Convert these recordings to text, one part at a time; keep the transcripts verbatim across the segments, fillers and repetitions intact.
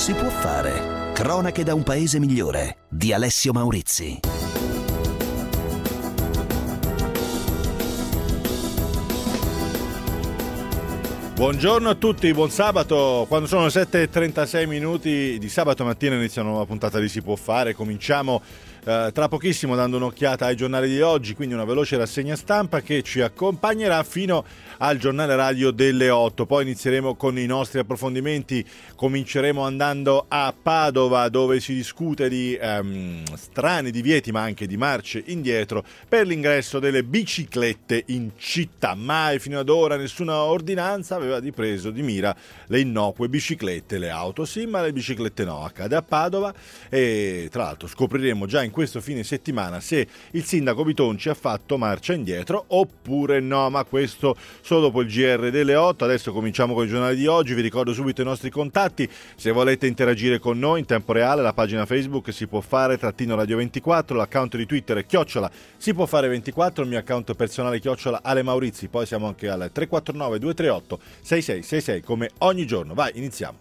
si può fare. Cronache da un paese migliore di Alessio Maurizi. Buongiorno a tutti, buon sabato. Quando sono le sette e trentasei minuti di sabato mattina inizia una nuova puntata di Si può fare. Cominciamo eh, tra pochissimo dando un'occhiata ai giornali di oggi, quindi una veloce rassegna stampa che ci accompagnerà fino al giornale radio delle otto. Poi inizieremo con i nostri approfondimenti, cominceremo andando a Padova, dove si discute di ehm, strani divieti ma anche di marce indietro per l'ingresso delle biciclette in città. Mai fino ad ora nessuna ordinanza aveva di preso di mira le innocue biciclette, le auto sì, ma le biciclette no. Accade a Padova e tra l'altro scopriremo già in questo fine settimana se il sindaco Bitonci ha fatto marcia indietro oppure no, ma questo solo dopo il G R delle otto. Adesso cominciamo con i giornali di oggi. Vi ricordo subito i nostri contatti: se volete interagire con noi in tempo reale, la pagina Facebook Si può fare trattino radio ventiquattro, l'account di Twitter è chiocciola Si può fare ventiquattro, il mio account personale chiocciola Ale Maurizi. Poi siamo anche al tre quattro nove due tre otto sei sei sei sei come ogni giorno. Vai, iniziamo.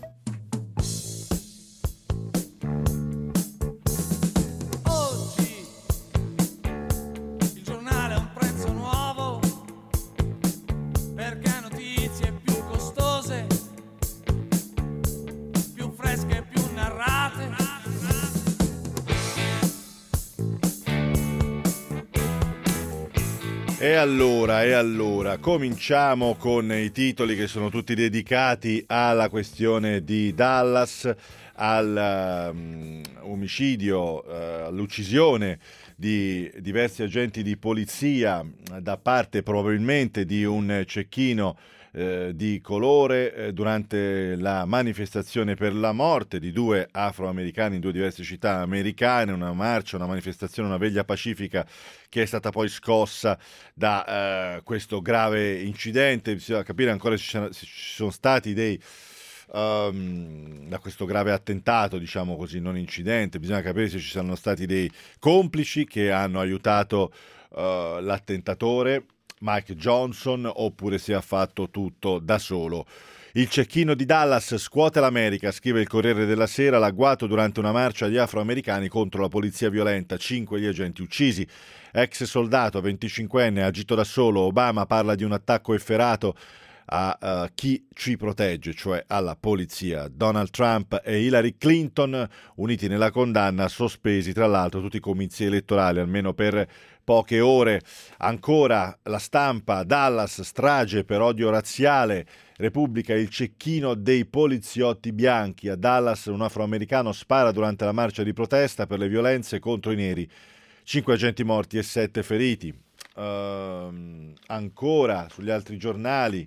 E allora, e allora, cominciamo con i titoli che sono tutti dedicati alla questione di Dallas, al um, omicidio, uh, all'uccisione di diversi agenti di polizia da parte probabilmente di un cecchino eh, di colore eh, durante la manifestazione per la morte di due afroamericani in due diverse città americane, una marcia, una manifestazione, una veglia pacifica che è stata poi scossa da eh, questo grave incidente. Bisogna capire ancora se ci sono stati dei Um, da questo grave attentato, diciamo così, non incidente. Bisogna capire se ci sono stati dei complici che hanno aiutato uh, l'attentatore Mike Johnson oppure se ha fatto tutto da solo. Il cecchino di Dallas scuote l'America, scrive il Corriere della Sera. L'agguato durante una marcia di afroamericani contro la polizia violenta, cinque gli agenti uccisi. Ex soldato venticinquenne agito da solo, Obama parla di un attacco efferato a uh, chi ci protegge, cioè alla polizia. Donald Trump e Hillary Clinton uniti nella condanna, sospesi tra l'altro tutti i comizi elettorali almeno per poche ore. Ancora La Stampa, Dallas, strage per odio razziale. Repubblica, il cecchino dei poliziotti bianchi. A Dallas un afroamericano spara durante la marcia di protesta per le violenze contro i neri. Cinque agenti morti e sette feriti. Uh, ancora sugli altri giornali,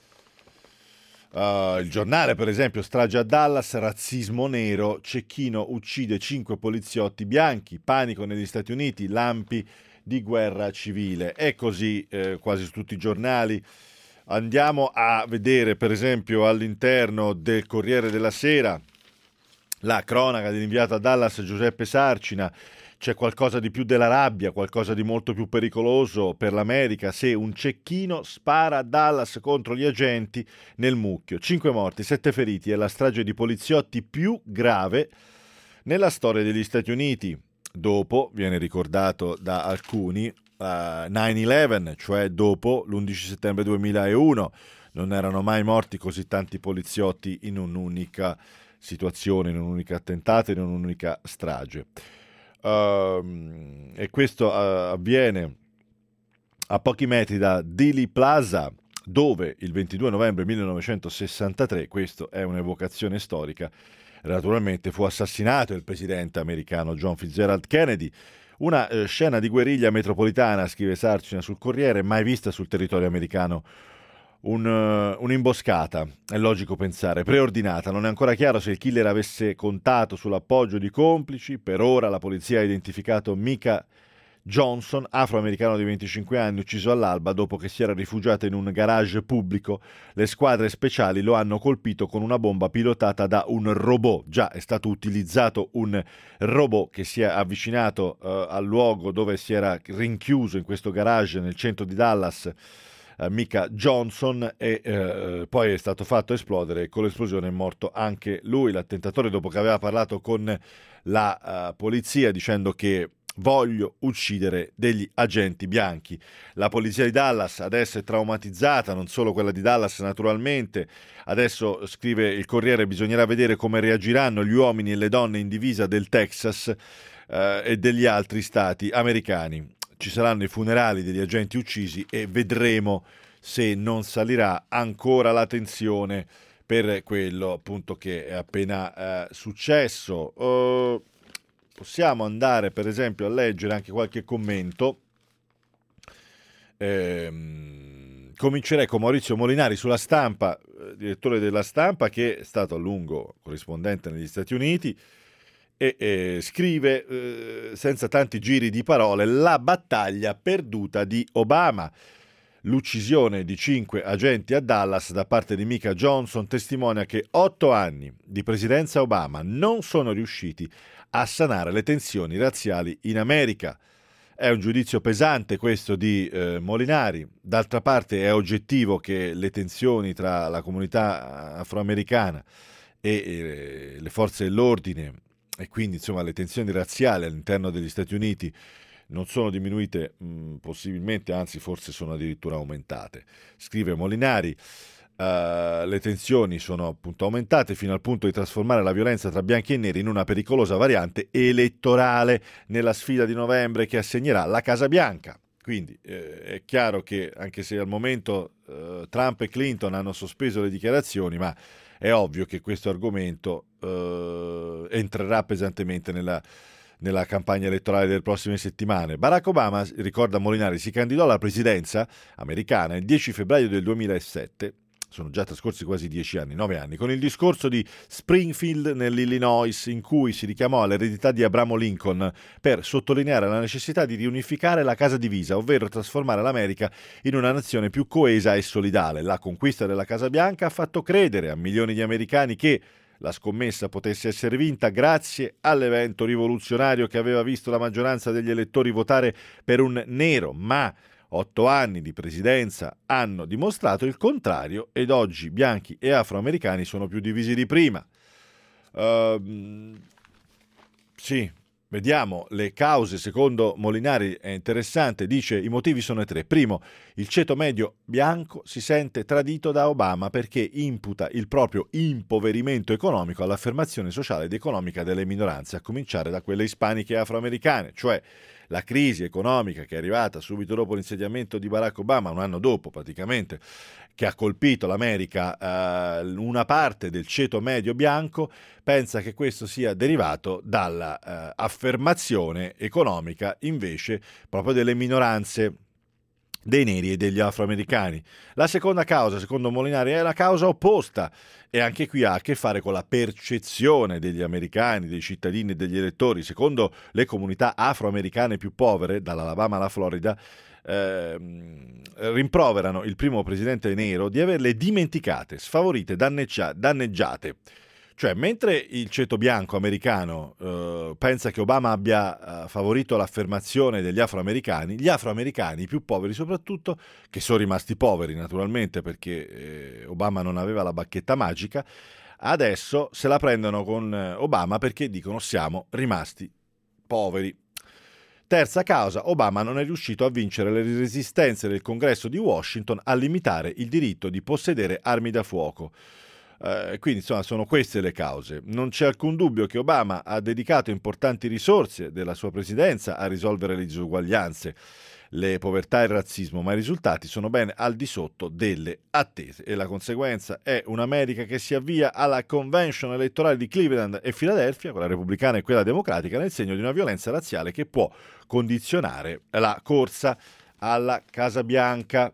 Uh, il Giornale per esempio, strage a Dallas, razzismo nero, cecchino uccide cinque poliziotti bianchi, panico negli Stati Uniti, lampi di guerra civile. E così eh, quasi su tutti i giornali. Andiamo a vedere per esempio all'interno del Corriere della Sera la cronaca dell'inviato a Dallas Giuseppe Sarcina. C'è qualcosa di più della rabbia, qualcosa di molto più pericoloso per l'America se un cecchino spara a Dallas contro gli agenti nel mucchio. Cinque morti, sette feriti, è la strage di poliziotti più grave nella storia degli Stati Uniti. Dopo, viene ricordato da alcuni, uh, nine eleven, cioè dopo l'undici settembre duemilauno. Non erano mai morti così tanti poliziotti in un'unica situazione, in un unico attentato, in un'unica strage. Uh, e questo uh, avviene a pochi metri da Dealey Plaza, dove il ventidue novembre millenovecentosessantatré, questo è un'evocazione storica, naturalmente fu assassinato il presidente americano John Fitzgerald Kennedy. Una eh, scena di guerriglia metropolitana, scrive Sarcina sul Corriere, mai vista sul territorio americano. Un, uh, un'imboscata, è logico pensare, preordinata. Non è ancora chiaro se il killer avesse contato sull'appoggio di complici. Per ora la polizia ha identificato Micah Johnson, afroamericano di venticinque anni, ucciso all'alba dopo che si era rifugiato in un garage pubblico. Le squadre speciali lo hanno colpito con una bomba pilotata da un robot. Già è stato utilizzato un robot che si è avvicinato uh, al luogo dove si era rinchiuso in questo garage nel centro di Dallas uh, Micah Johnson, e uh, poi è stato fatto esplodere, e con l'esplosione è morto anche lui, l'attentatore, dopo che aveva parlato con la uh, polizia dicendo che voglio uccidere degli agenti bianchi. La polizia di Dallas adesso è traumatizzata, non solo quella di Dallas naturalmente. Adesso, scrive il Corriere, bisognerà vedere come reagiranno gli uomini e le donne in divisa del Texas eh, e degli altri stati americani. Ci saranno i funerali degli agenti uccisi e vedremo se non salirà ancora la tensione per quello appunto che è appena eh, successo. Uh, Possiamo andare per esempio a leggere anche qualche commento. Ehm, comincerei con Maurizio Molinari sulla Stampa, eh, direttore della Stampa, che è stato a lungo corrispondente negli Stati Uniti, e eh, scrive eh, senza tanti giri di parole: la battaglia perduta di Obama. L'uccisione di cinque agenti a Dallas da parte di Micah Johnson testimonia che otto anni di presidenza Obama non sono riusciti a sanare le tensioni razziali in America. È un giudizio pesante questo di eh, Molinari. D'altra parte è oggettivo che le tensioni tra la comunità afroamericana e eh, le forze dell'ordine, e quindi insomma le tensioni razziali all'interno degli Stati Uniti, non sono diminuite, mh, possibilmente, anzi forse sono addirittura aumentate. Scrive Molinari: Uh, le tensioni sono appunto aumentate fino al punto di trasformare la violenza tra bianchi e neri in una pericolosa variante elettorale nella sfida di novembre che assegnerà la Casa Bianca. Quindi eh, è chiaro che, anche se al momento eh, Trump e Clinton hanno sospeso le dichiarazioni, ma è ovvio che questo argomento eh, entrerà pesantemente nella nella campagna elettorale delle prossime settimane. Barack Obama, ricorda Molinari, si candidò alla presidenza americana il dieci febbraio del duemilasette, sono già trascorsi quasi dieci anni, nove anni, con il discorso di Springfield nell'Illinois, in cui si richiamò all'eredità di Abramo Lincoln per sottolineare la necessità di riunificare la casa divisa, ovvero trasformare l'America in una nazione più coesa e solidale. La conquista della Casa Bianca ha fatto credere a milioni di americani che la scommessa potesse essere vinta grazie all'evento rivoluzionario che aveva visto la maggioranza degli elettori votare per un nero, ma otto anni di presidenza hanno dimostrato il contrario, ed oggi bianchi e afroamericani sono più divisi di prima. Uh, sì, vediamo le cause. Secondo Molinari è interessante, dice: i motivi sono tre. Primo, il ceto medio bianco si sente tradito da Obama perché imputa il proprio impoverimento economico all'affermazione sociale ed economica delle minoranze, a cominciare da quelle ispaniche e afroamericane, cioè la crisi economica che è arrivata subito dopo l'insediamento di Barack Obama, un anno dopo praticamente, che ha colpito l'America, eh, una parte del ceto medio bianco pensa che questo sia derivato dalla eh, affermazione economica invece proprio delle minoranze, dei neri e degli afroamericani. La seconda causa, secondo Molinari, è la causa opposta, e anche qui ha a che fare con la percezione degli americani, dei cittadini e degli elettori. Secondo le comunità afroamericane più povere, dall'Alabama alla Florida, eh, rimproverano il primo presidente nero di averle dimenticate, sfavorite, danneggia- danneggiate. Cioè, mentre il ceto bianco americano eh, pensa che Obama abbia eh, favorito l'affermazione degli afroamericani, gli afroamericani, i più poveri soprattutto, che sono rimasti poveri naturalmente perché eh, Obama non aveva la bacchetta magica, adesso se la prendono con eh, Obama perché dicono: siamo rimasti poveri. Terza causa, Obama non è riuscito a vincere le resistenze del Congresso di Washington a limitare il diritto di possedere armi da fuoco. Uh, quindi insomma sono queste le cause. Non c'è alcun dubbio che Obama ha dedicato importanti risorse della sua presidenza a risolvere le disuguaglianze, le povertà e il razzismo, ma i risultati sono ben al di sotto delle attese, e la conseguenza è un'America che si avvia alla convention elettorale di Cleveland e Filadelfia, quella repubblicana e quella democratica, nel segno di una violenza razziale che può condizionare la corsa alla Casa Bianca.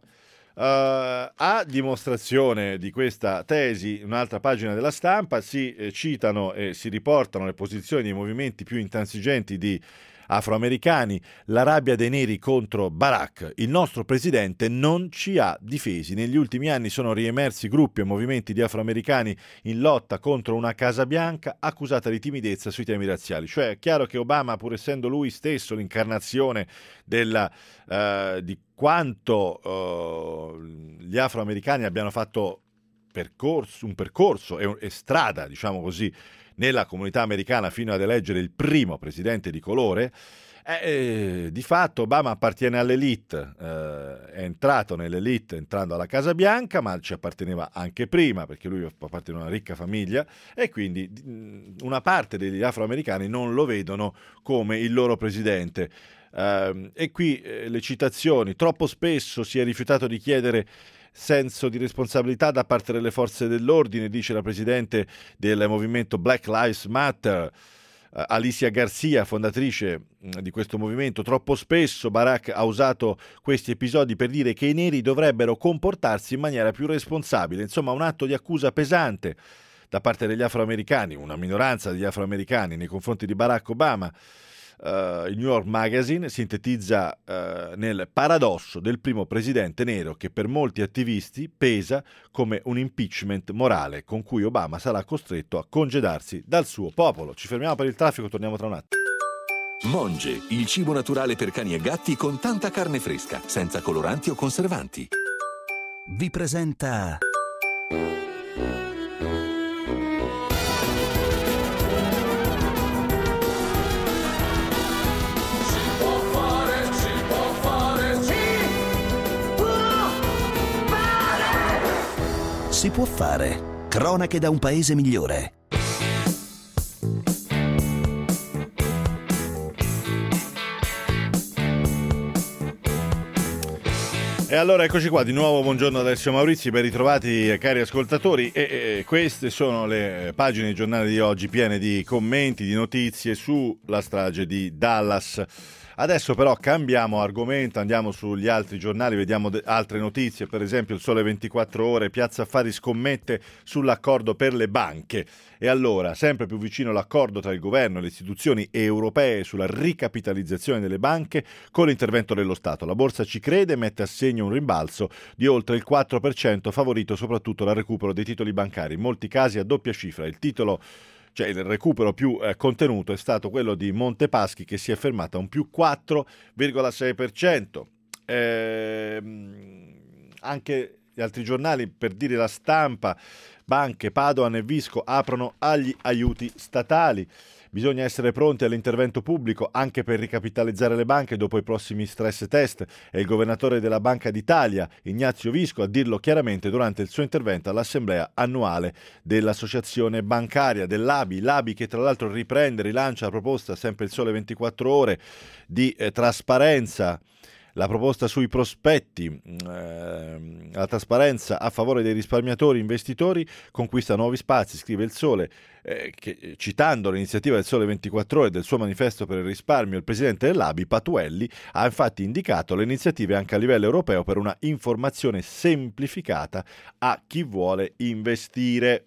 Uh, a dimostrazione di questa tesi, un'altra pagina della Stampa, si eh, citano e si riportano le posizioni dei movimenti più intransigenti di afroamericani, la rabbia dei neri contro Barack. Il nostro presidente non ci ha difesi. Negli ultimi anni sono riemersi gruppi e movimenti di afroamericani in lotta contro una Casa Bianca accusata di timidezza sui temi razziali. Cioè è chiaro che Obama, pur essendo lui stesso l'incarnazione della, uh, di quanto uh, gli afroamericani abbiano fatto percorso, un percorso e, e strada, diciamo così, nella comunità americana fino ad eleggere il primo presidente di colore, eh, di fatto Obama appartiene all'elite, eh, è entrato nell'elite entrando alla Casa Bianca, ma ci apparteneva anche prima perché lui appartiene a una ricca famiglia e quindi una parte degli afroamericani non lo vedono come il loro presidente. Eh, e qui eh, le citazioni: troppo spesso si è rifiutato di chiedere senso di responsabilità da parte delle forze dell'ordine, dice la presidente del movimento Black Lives Matter, uh, Alicia Garcia, fondatrice uh, di questo movimento. Troppo spesso Barack ha usato questi episodi per dire che i neri dovrebbero comportarsi in maniera più responsabile, insomma un atto di accusa pesante da parte degli afroamericani, una minoranza degli afroamericani nei confronti di Barack Obama. Uh, il New York Magazine sintetizza uh, nel paradosso del primo presidente nero che per molti attivisti pesa come un impeachment morale con cui Obama sarà costretto a congedarsi dal suo popolo. Ci fermiamo per il traffico, torniamo tra un attimo. Monge, il cibo naturale per cani e gatti con tanta carne fresca, senza coloranti o conservanti. Vi presenta Si può fare. Cronache da un paese migliore. E allora eccoci qua di nuovo, buongiorno Alessio Maurizi, ben ritrovati cari ascoltatori e, e queste sono le pagine di giornale di oggi piene di commenti, di notizie sulla strage di Dallas. Adesso però cambiamo argomento, andiamo sugli altri giornali, vediamo de- altre notizie, per esempio il Sole ventiquattro Ore, Piazza Affari scommette sull'accordo per le banche. E allora, sempre più vicino l'accordo tra il governo e le istituzioni europee sulla ricapitalizzazione delle banche con l'intervento dello Stato. La borsa ci crede e mette a segno un rimbalzo di oltre il quattro per cento, favorito soprattutto dal recupero dei titoli bancari, in molti casi a doppia cifra. Il titolo Cioè il recupero più eh, contenuto è stato quello di Montepaschi, che si è fermato a un più quattro virgola sei per cento. Ehm, anche gli altri giornali, per dire La Stampa, banche, Padoan e Visco aprono agli aiuti statali. Bisogna essere pronti all'intervento pubblico anche per ricapitalizzare le banche dopo i prossimi stress test. È il governatore della Banca d'Italia, Ignazio Visco, a dirlo chiaramente durante il suo intervento all'assemblea annuale dell'associazione bancaria, dell'A B I. L'A B I che tra l'altro riprende, rilancia la proposta, sempre il Sole ventiquattro Ore, di eh, trasparenza. La proposta sui prospetti, eh, la trasparenza a favore dei risparmiatori investitori conquista nuovi spazi, scrive il Sole, eh, che, citando l'iniziativa del Sole ventiquattro Ore e del suo manifesto per il risparmio, il presidente dell'A B I, Patuelli, ha infatti indicato le iniziative anche a livello europeo per una informazione semplificata a chi vuole investire.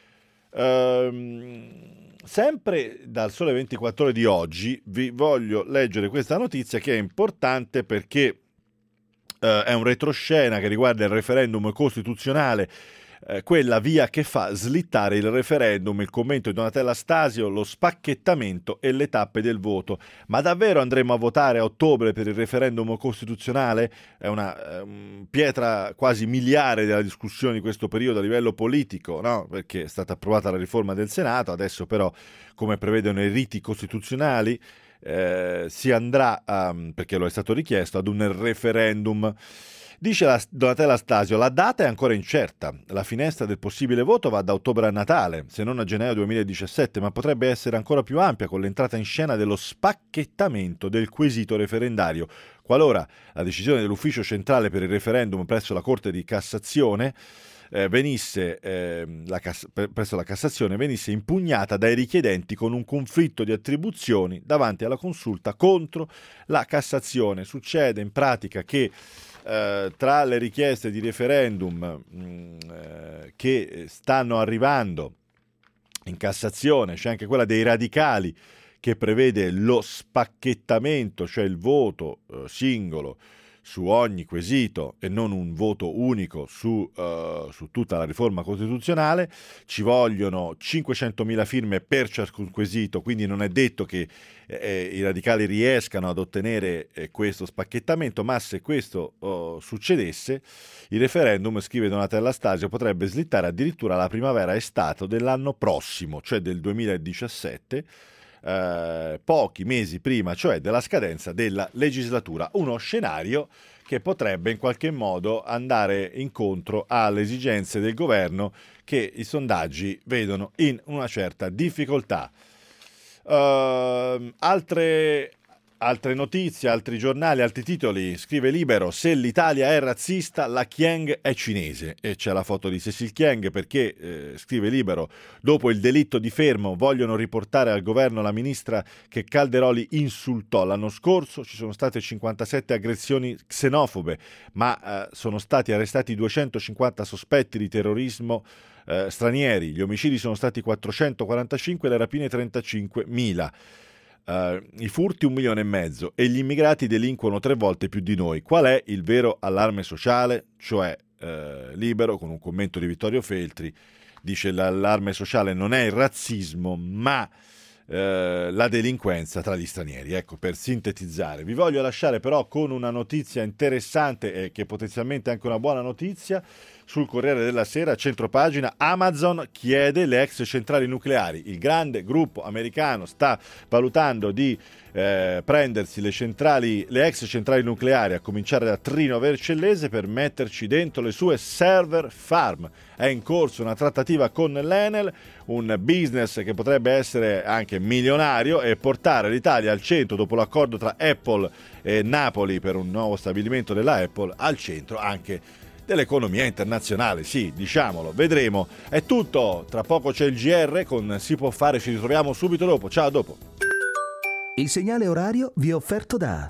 Ehm... Sempre dal Sole ventiquattro Ore di oggi vi voglio leggere questa notizia che è importante perché eh, è un retroscena che riguarda il referendum costituzionale, eh, quella via che fa slittare il referendum, il commento di Donatella Stasio, lo spacchettamento e le tappe del voto. Ma davvero andremo a votare a ottobre per il referendum costituzionale? È una um, pietra quasi miliare della discussione di questo periodo a livello politico, no? Perché è stata approvata la riforma del Senato, adesso però, come prevedono i riti costituzionali, eh, si andrà, a, perché lo è stato richiesto, ad un referendum. Dice la Donatella Stasio, la data è ancora incerta, la finestra del possibile voto va da ottobre a Natale, se non a gennaio duemiladiciassette, ma potrebbe essere ancora più ampia con l'entrata in scena dello spacchettamento del quesito referendario, qualora la decisione dell'Ufficio Centrale per il Referendum presso la Corte di Cassazione eh, venisse, eh, la Cass- presso la Cassazione venisse impugnata dai richiedenti con un conflitto di attribuzioni davanti alla consulta contro la Cassazione. Succede in pratica che Uh, tra le richieste di referendum mh, uh, che stanno arrivando in Cassazione c'è anche quella dei radicali che prevede lo spacchettamento, cioè il voto eh, singolo su ogni quesito e non un voto unico su, uh, su tutta la riforma costituzionale. Ci vogliono cinquecentomila firme per ciascun quesito, quindi non è detto che eh, i radicali riescano ad ottenere eh, questo spacchettamento, ma se questo uh, succedesse, il referendum, scrive Donatella Stasio, potrebbe slittare addirittura alla primavera-estate dell'anno prossimo, cioè del duemiladiciassette, Eh, pochi mesi prima, cioè della scadenza della legislatura. Uno scenario che potrebbe in qualche modo andare incontro alle esigenze del governo, che i sondaggi vedono in una certa difficoltà. Uh, altre Altre notizie, altri giornali, altri titoli. Scrive Libero: se l'Italia è razzista, la Kyeng è cinese. E c'è la foto di Cécile Kyeng perché, eh, scrive Libero, dopo il delitto di Fermo vogliono riportare al governo la ministra che Calderoli insultò l'anno scorso. Ci sono state cinquantasette aggressioni xenofobe, ma eh, sono stati arrestati duecentocinquanta sospetti di terrorismo eh, stranieri. Gli omicidi sono stati quattrocentoquarantacinque, le rapine trentacinquemila. Uh, I furti un milione e mezzo e gli immigrati delinquono tre volte più di noi. Qual è il vero allarme sociale? Cioè, uh, Libero, con un commento di Vittorio Feltri, dice: l'allarme sociale non è il razzismo, ma uh, la delinquenza tra gli stranieri. Ecco, per sintetizzare. Vi voglio lasciare però con una notizia interessante e che potenzialmente è anche una buona notizia. Sul Corriere della Sera, centropagina, Amazon chiede le ex centrali nucleari. Il grande gruppo americano sta valutando di eh, prendersi le centrali, le ex centrali nucleari, a cominciare da Trino Vercellese, per metterci dentro le sue server farm. È in corso una trattativa con l'Enel, un business che potrebbe essere anche milionario e portare l'Italia al centro, dopo l'accordo tra Apple e Napoli per un nuovo stabilimento della Apple, al centro anche dell'economia internazionale. Sì, diciamolo, vedremo. È tutto, tra poco c'è il G R con Si può fare, ci ritroviamo subito dopo. Ciao, a dopo. Il segnale orario vi è offerto da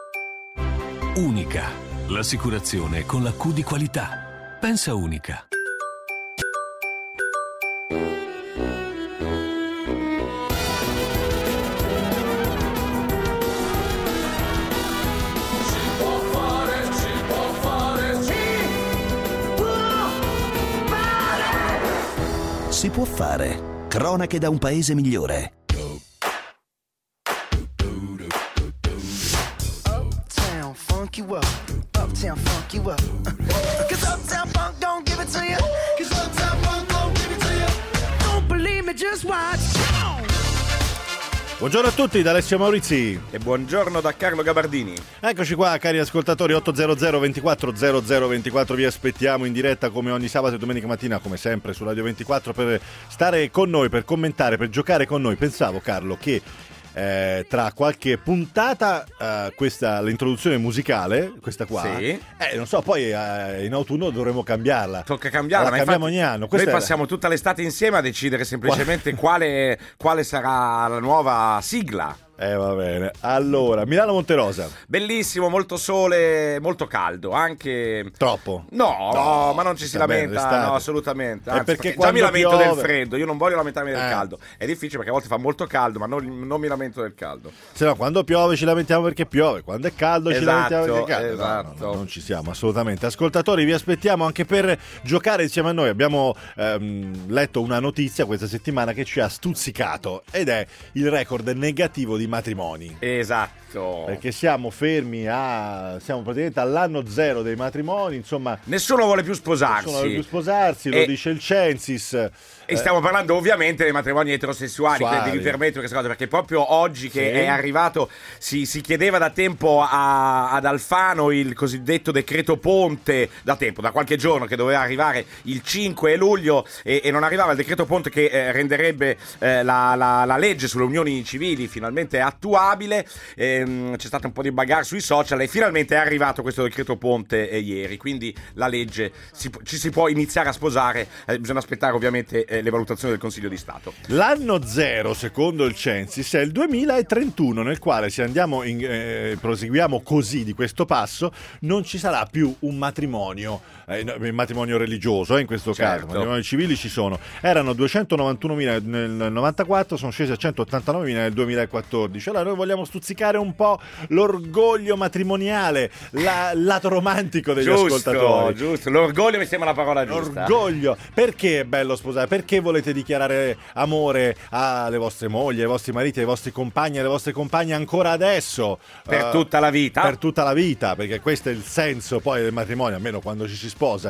Unica, l'assicurazione con la Q di qualità. Pensa Unica. Si può fare. Cronache da un paese migliore. Uptown funk you up. Uptown funk you up. Cause Uptown funk don't give it to you. Cause Uptown funk don't give it to you. Don't believe me, just watch. Buongiorno a tutti da Alessio Maurizi e buongiorno da Carlo Gabardini. Eccoci qua, cari ascoltatori. Ottocento ventiquattro zero zero ventiquattro, vi aspettiamo in diretta come ogni sabato e domenica mattina, come sempre su Radio ventiquattro, per stare con noi, per commentare, per giocare con noi. Pensavo, Carlo, che eh, tra qualche puntata eh, questa l'introduzione musicale, questa qua, sì. eh, non so, poi eh, in autunno dovremo cambiarla. Tocca cambiarla, la ma cambiamo infatti ogni anno. Noi Questa passiamo era... tutta l'estate insieme a decidere semplicemente quale, quale sarà la nuova sigla. Eh, va bene. Allora, Milano Monterosa. Bellissimo, molto sole, molto caldo, anche... Troppo? No, No, ma non ci si sta bene, lamenta, l'estate. no, assolutamente. È Anzi, perché perché già mi quando lamento piove- del freddo, io non voglio lamentarmi del Eh. caldo. È difficile perché a volte fa molto caldo, ma non, non mi lamento del caldo. Se no, quando piove ci lamentiamo perché piove, quando è caldo ci Esatto, lamentiamo perché è caldo. No, esatto. no, no, non ci siamo assolutamente. Ascoltatori, vi aspettiamo anche per giocare insieme a noi. Abbiamo ehm, letto una notizia questa settimana che ci ha stuzzicato, ed è il record negativo di matrimoni. Esatto. Perché siamo fermi a siamo praticamente all'anno zero dei matrimoni, insomma, Nessuno vuole più sposarsi. nessuno vuole più sposarsi, lo E- dice il Censis. E stiamo parlando ovviamente dei matrimoni eterosessuali, Suali. quindi mi permetto queste cose, perché proprio oggi che Sì. è arrivato si, si chiedeva da tempo a- ad Alfano il cosiddetto decreto ponte, da tempo, da qualche giorno, che doveva arrivare il cinque luglio e, e non arrivava il decreto ponte che eh, renderebbe eh, la, la- la legge sulle unioni civili finalmente attuabile. Ehm, c'è stato un po' di bagarre sui social e finalmente è arrivato questo decreto ponte eh, ieri, quindi la legge si pu- ci si può iniziare a sposare, eh, bisogna aspettare ovviamente eh, eh, le valutazioni del Consiglio di Stato. L'anno zero, secondo il Censis, è il duemilatrentuno, nel quale, se andiamo in, eh, proseguiamo così di questo passo, non ci sarà più un matrimonio, eh, il matrimonio religioso, eh, in questo Certo. caso, matrimoni civili ci sono. Erano duecentonovantunomila nel novantaquattro, sono scesi a centottantanovemila nel duemilaquattordici. Allora noi vogliamo stuzzicare un po' l'orgoglio matrimoniale, la, il lato romantico degli Giusto, ascoltatori. giusto. L'orgoglio mi sembra la parola giusta. L'orgoglio. Perché è bello sposare? Perché volete dichiarare amore alle vostre mogli, ai vostri mariti, ai vostri compagni, alle vostre compagne ancora adesso? Per Uh, tutta la vita. Per tutta la vita, perché questo è il senso poi del matrimonio, almeno quando ci si sposa.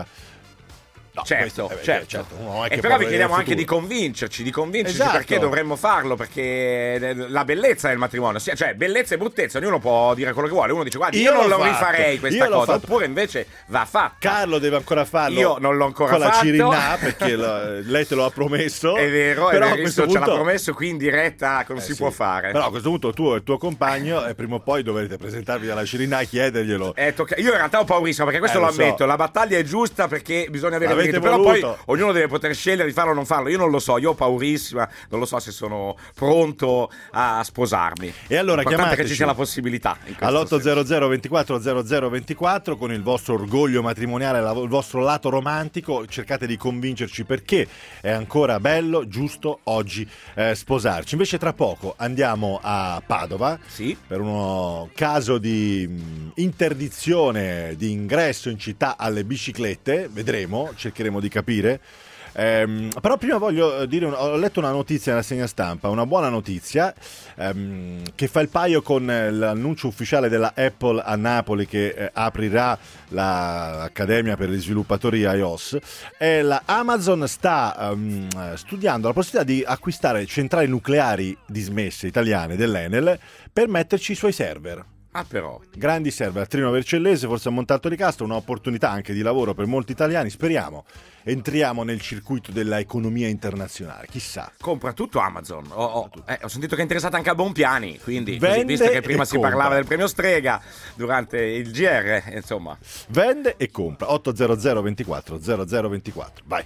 No, Certo, questo- eh, certo. certo, uno non è E che però può vi chiediamo vedere anche il di convincerci, di convincerci Esatto. perché dovremmo farlo, perché la bellezza del matrimonio, sì, cioè bellezza e bruttezza, ognuno può dire quello che vuole, uno dice guarda io, Io non l'ho lo fatto, rifarei questa io l'ho cosa, fatto. oppure invece va fatta. Carlo deve ancora farlo. Io non l'ho ancora con la fatto. Cirinà, perché lo- lei te lo ha promesso. È vero, però è a vero, questo ce l'ha punto promesso qui in diretta che non Eh si sì. può fare. Però a questo punto tu e il tuo compagno eh, prima o poi dovrete presentarvi dalla Cirinà e chiederglielo. Eh, tocca- Io in realtà ho paurissimo perché questo Eh, lo lo so. ammetto, la battaglia è giusta perché bisogna avere il L'avete diritto, però poi voluto. ognuno deve poter scegliere di farlo o non farlo. Io non lo so, io ho paurissima, non lo so se sono pronto a sposarmi. E allora L'importante è che chiamateci ci sia la possibilità. in questo all'otto senso. zero zero ventiquattro zero zero ventiquattro con il vostro orgoglio matrimoniale, la- il vostro lato romantico, cercate di convincerci perché è ancora bello, giusto oggi eh, sposarci. Invece tra poco andiamo a Padova Sì. per uno caso di mh, interdizione di ingresso in città alle biciclette, vedremo, cercheremo di capire. Ehm, però prima voglio dire, un- ho letto una notizia nella segna stampa, una buona notizia ehm, che fa il paio con eh, l'annuncio ufficiale della Apple a Napoli che eh, aprirà l'Accademia per gli sviluppatori iOS. E la Amazon sta ehm, studiando la possibilità di acquistare centrali nucleari dismesse italiane dell'Enel per metterci i suoi server. Ah però. Grandi server a Trino Vercellese, forse a Montalto di Castro, un'opportunità anche di lavoro per molti italiani. Speriamo entriamo nel circuito della economia internazionale, chissà. Compra tutto Amazon. Ho, ho- eh, ho sentito che è interessata anche a Bonpiani, quindi così, Vende visto che prima e si compra. parlava del premio Strega durante il G R, insomma. Vende e compra. otto zero zero ventiquattro zero zero ventiquattro. Vai.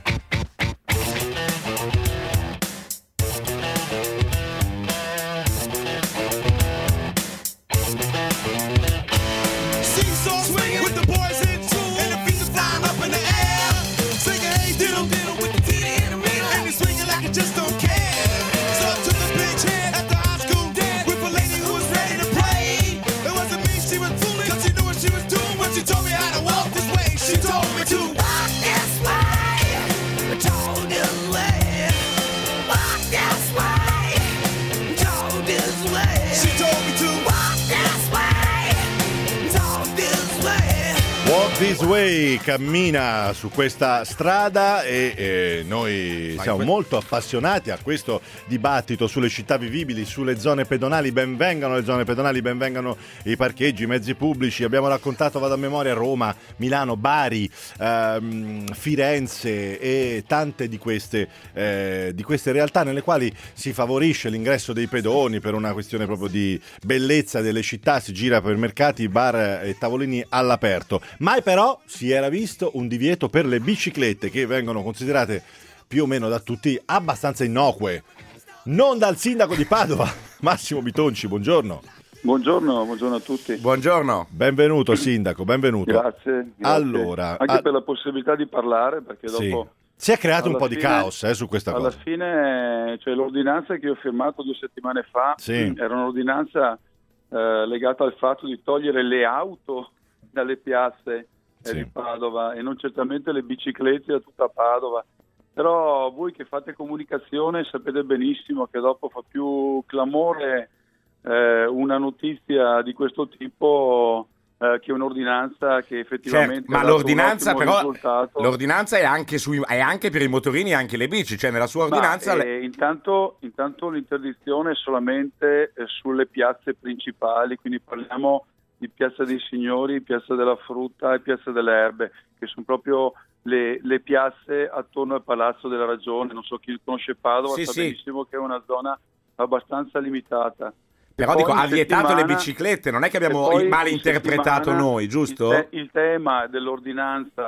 Seesaw swinging with the boys in tune, and the feet are flying up in the air. Singing hey diddle diddle with the titty in the middle, and they swinging like it just don't care. So I took a bitch head at the high school dance with a lady who was ready to play. It wasn't me she was fooling, 'cause she knew what she was doing when she told me how to walk this way. She told me to walk this way, told this way, walk this way, told this way. She told me to walk this way, told this way. Walk This Way cammina su questa strada e eh, noi siamo que- molto appassionati a questo dibattito sulle città vivibili, sulle zone pedonali. Benvengano le zone pedonali, benvengano i parcheggi, i mezzi pubblici. Abbiamo raccontato, vado a memoria, Roma, Milano, Bari, ehm, Firenze e tante di queste, eh, di queste realtà nelle quali si favorisce l'ingresso dei pedoni per una questione proprio di bellezza delle città. Si gira per mercati, bar e tavolini all'aperto. Mai però si era visto un divieto per le biciclette, che vengono considerate più o meno da tutti abbastanza innocue. Non dal sindaco di Padova, Massimo Bitonci, buongiorno. Buongiorno, buongiorno a tutti. Buongiorno. Benvenuto sindaco, benvenuto. Grazie, grazie. Allora, anche a- per la possibilità di parlare, perché Sì. dopo Si è creato un alla po' di fine- caos eh, su questa alla cosa. fine, cioè l'ordinanza che ho firmato due settimane fa Sì. era un'ordinanza eh, legata al fatto di togliere le auto dalle piazze eh, Sì. di Padova e non certamente le biciclette da tutta Padova. Però voi che fate comunicazione sapete benissimo che dopo fa più clamore eh, una notizia di questo tipo eh, che un'ordinanza che effettivamente Certo, ma ha dato un l'ordinanza ottimo però risultato. l'ordinanza è anche, sui, è anche per i motorini e anche le bici, cioè nella sua Ma, ordinanza le- eh, intanto, intanto l'interdizione è solamente eh, sulle piazze principali, quindi parliamo di Piazza dei Signori, Piazza della Frutta e Piazza delle Erbe, che sono proprio le, le piazze attorno al Palazzo della Ragione. Non so chi conosce Padova, Sì, sa sì. benissimo che è una zona abbastanza limitata. però E dico, poi ha in vietato le settimana- biciclette, non è che e abbiamo poi male in interpretato settimana noi, giusto? Il, te- il tema dell'ordinanza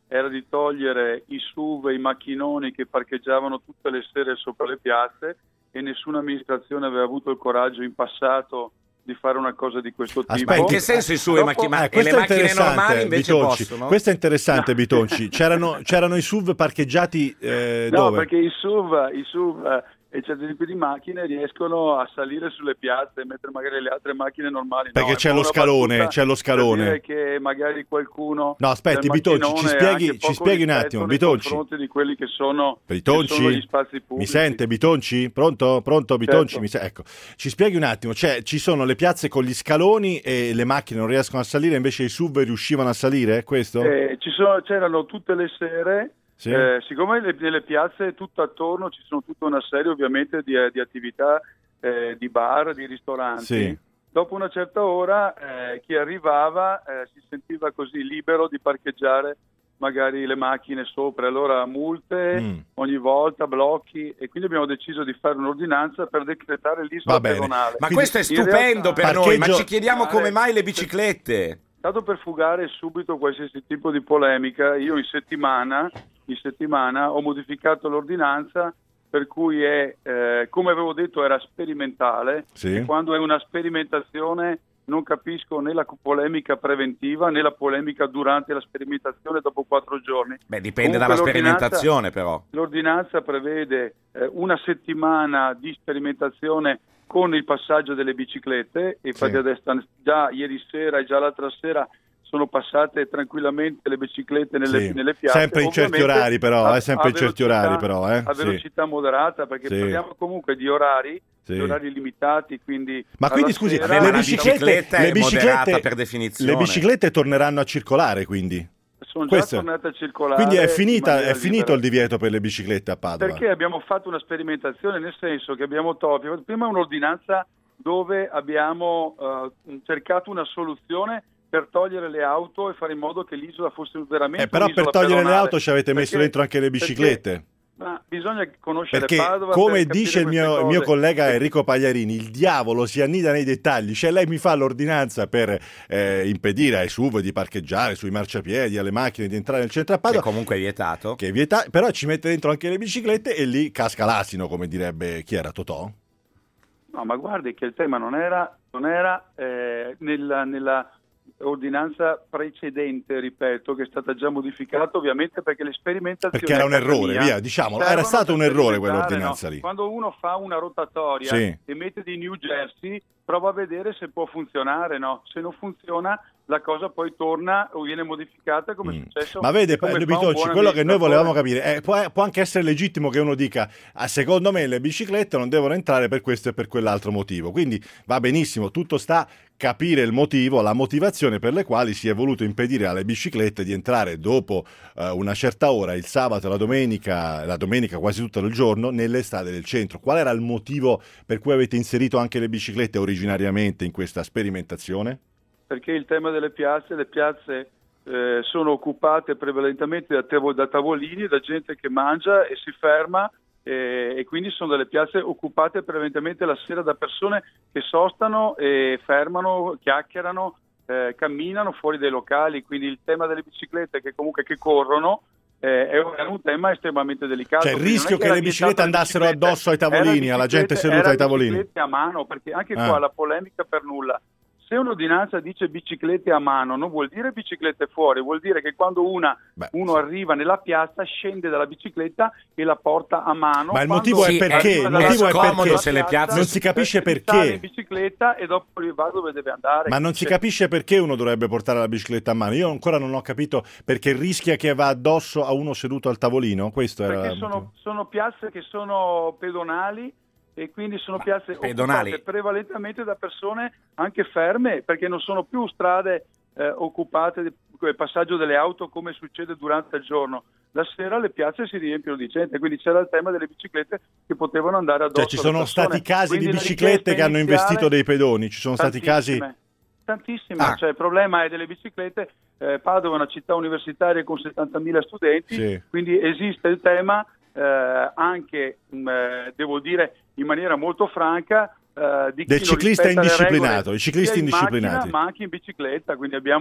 era di togliere i S U V e i macchinoni che parcheggiavano tutte le sere sopra le piazze, e nessuna amministrazione aveva avuto il coraggio in passato di fare una cosa di questo tipo. Aspetta, in che senso i S U V e, macchi- ma- Eh, e le questo è macchine normali interessante, invece Bitonci. possono? Questo è interessante, Bitonci. C'erano, c'erano i S U V parcheggiati eh, No, dove? perché i S U V, i S U V e certi tipi di macchine riescono a salire sulle piazze, mentre magari le altre macchine normali Perché no. c'è È lo una scalone, battuta c'è lo scalone. per dire che magari qualcuno No, aspetti, del Bitonci, ci macchinone ha spieghi, anche ci poco spieghi un rispetto attimo, nei Bitonci. confronti di quelli che sono, che Bitonci, sono gli spazi mi pubblici. sente Bitonci? Pronto? Pronto Bitonci? Certo. Mi se- ecco. Ci spieghi un attimo, cioè ci sono le piazze con gli scaloni e le macchine non riescono a salire, invece i S U V riuscivano a salire, è questo? Eh, ci sono, c'erano tutte le sere, Sì. eh, siccome le- nelle piazze tutto attorno ci sono tutta una serie ovviamente di, di attività, eh, di bar, di ristoranti. Sì. Dopo una certa ora eh, chi arrivava eh, si sentiva così libero di parcheggiare magari le macchine sopra, allora multe Mm. ogni volta, blocchi, e quindi abbiamo deciso di fare un'ordinanza per decretare l'isola Va bene. pedonale. Ma Quindi, questo è in stupendo realtà, per noi, ma parcheggio- ci chiediamo come mai le biciclette. Tanto per fugare subito qualsiasi tipo di polemica, io in settimana, in settimana ho modificato l'ordinanza per cui è, eh, come avevo detto, era sperimentale, Sì. e quando è una sperimentazione non capisco né la polemica preventiva né la polemica durante la sperimentazione dopo quattro giorni. Beh, dipende Comunque dalla l'ordinanza- sperimentazione però. L'ordinanza prevede eh, una settimana di sperimentazione con il passaggio delle biciclette, e Sì. adesso, già ieri sera e già l'altra sera sono passate tranquillamente le biciclette nelle, Sì. nelle piazze. Sempre in certi Ovviamente orari però, a- eh, sempre a in certi velocità- orari però, eh. a Sì. velocità moderata, perché Sì. parliamo comunque di orari, Sì. di orari limitati, quindi Ma alla quindi scusi, sera- Vabbè, ma le la biciclette, bicicletta è le biciclette, moderata per definizione. le biciclette torneranno a circolare, quindi? sono già Questo- tornate a circolare. Quindi è, in finita, maniera è finito libera. il divieto per le biciclette a Padova? Perché abbiamo fatto una sperimentazione, nel senso che abbiamo tolto prima un'ordinanza dove abbiamo eh, cercato una soluzione per togliere le auto e fare in modo che l'isola fosse veramente Eh, però per un'isola togliere le pedonale. auto ci avete messo Perché- dentro anche le biciclette. perché- ma bisogna conoscere Perché, Padova come per capire dice il queste mio, il cose. mio collega Enrico Pagliarini, il diavolo si annida nei dettagli. Cioè lei mi fa l'ordinanza per eh, impedire ai S U V di parcheggiare, sui marciapiedi, alle macchine di entrare nel centro a Che Padova, comunque è vietato. che è vieta- però ci mette dentro anche le biciclette e lì casca l'asino, come direbbe chi era, Totò? No, ma guardi che il tema non era, non era eh, nella, nella ordinanza precedente, ripeto, che è stata già modificata ovviamente perché le sperimentazioni... Perché era un a casa errore, mia via, diciamolo, era servono stato per un errore sperimentare, quell'ordinanza no? lì. Quando uno fa una rotatoria Sì. e mette di New Jersey, prova a vedere se può funzionare, no? Se non funziona, la cosa poi torna o viene modificata come Mm. è successo. Ma vede, come fa un Bitonci, buon quello che noi volevamo amministratore. capire, eh, può, può anche essere legittimo che uno dica, ah, secondo me le biciclette non devono entrare per questo e per quell'altro motivo, quindi va benissimo, tutto sta capire il motivo, la motivazione per le quali si è voluto impedire alle biciclette di entrare dopo eh, una certa ora, il sabato e la domenica, la domenica quasi tutto il giorno, nelle strade del centro. Qual era il motivo per cui avete inserito anche le biciclette originariamente in questa sperimentazione? Perché il tema delle piazze, le piazze eh, sono occupate prevalentemente da, tavo- da tavolini, da gente che mangia e si ferma, eh, e quindi sono delle piazze occupate prevalentemente la sera da persone che sostano e fermano, chiacchierano, eh, camminano fuori dai locali, quindi il tema delle biciclette che comunque che corrono eh, è un- è un tema estremamente delicato. Cioè il Quindi non rischio è che era le biciclette vietato le andassero biciclette, addosso ai tavolini, era alla gente biciclette- seduta ai era tavolini. biciclette a mano, perché anche Ah. qua la polemica per nulla. Se un'ordinanza dice biciclette a mano, non vuol dire biciclette fuori, vuol dire che quando una, Beh, uno arriva nella piazza scende dalla bicicletta e la porta a mano. Ma il Quando motivo è Sì, perché, arriva il dalla motivo è piazza, perché se le piazze- non si capisce eh, perché. sale in bicicletta e dopo va dove deve andare. Ma non si Cioè, capisce perché uno dovrebbe portare la bicicletta a mano. Io ancora non ho capito perché rischia che va addosso a uno seduto al tavolino. Questo era perché il sono, motivo. sono piazze che sono pedonali e quindi sono piazze pedonali. occupate prevalentemente da persone anche ferme, perché non sono più strade eh, occupate del passaggio delle auto come succede durante il giorno. La sera le piazze si riempiono di gente, quindi c'era il tema delle biciclette che potevano andare addosso. Cioè ci alle sono persone. stati casi Quindi di la biciclette richiesta che hanno iniziale- investito dei pedoni, ci sono stati casi... Tantissime, tantissime. Ah. Cioè, il problema è delle biciclette. eh, Padova è una città universitaria con settantamila studenti, Sì. quindi esiste il tema eh, anche, mh, eh, devo dire in maniera molto franca, eh, di chi Del non ciclista rispetta le indisciplinato, regole, i ciclisti sia in indisciplinati. macchina, ma anche in bicicletta, quindi abbiamo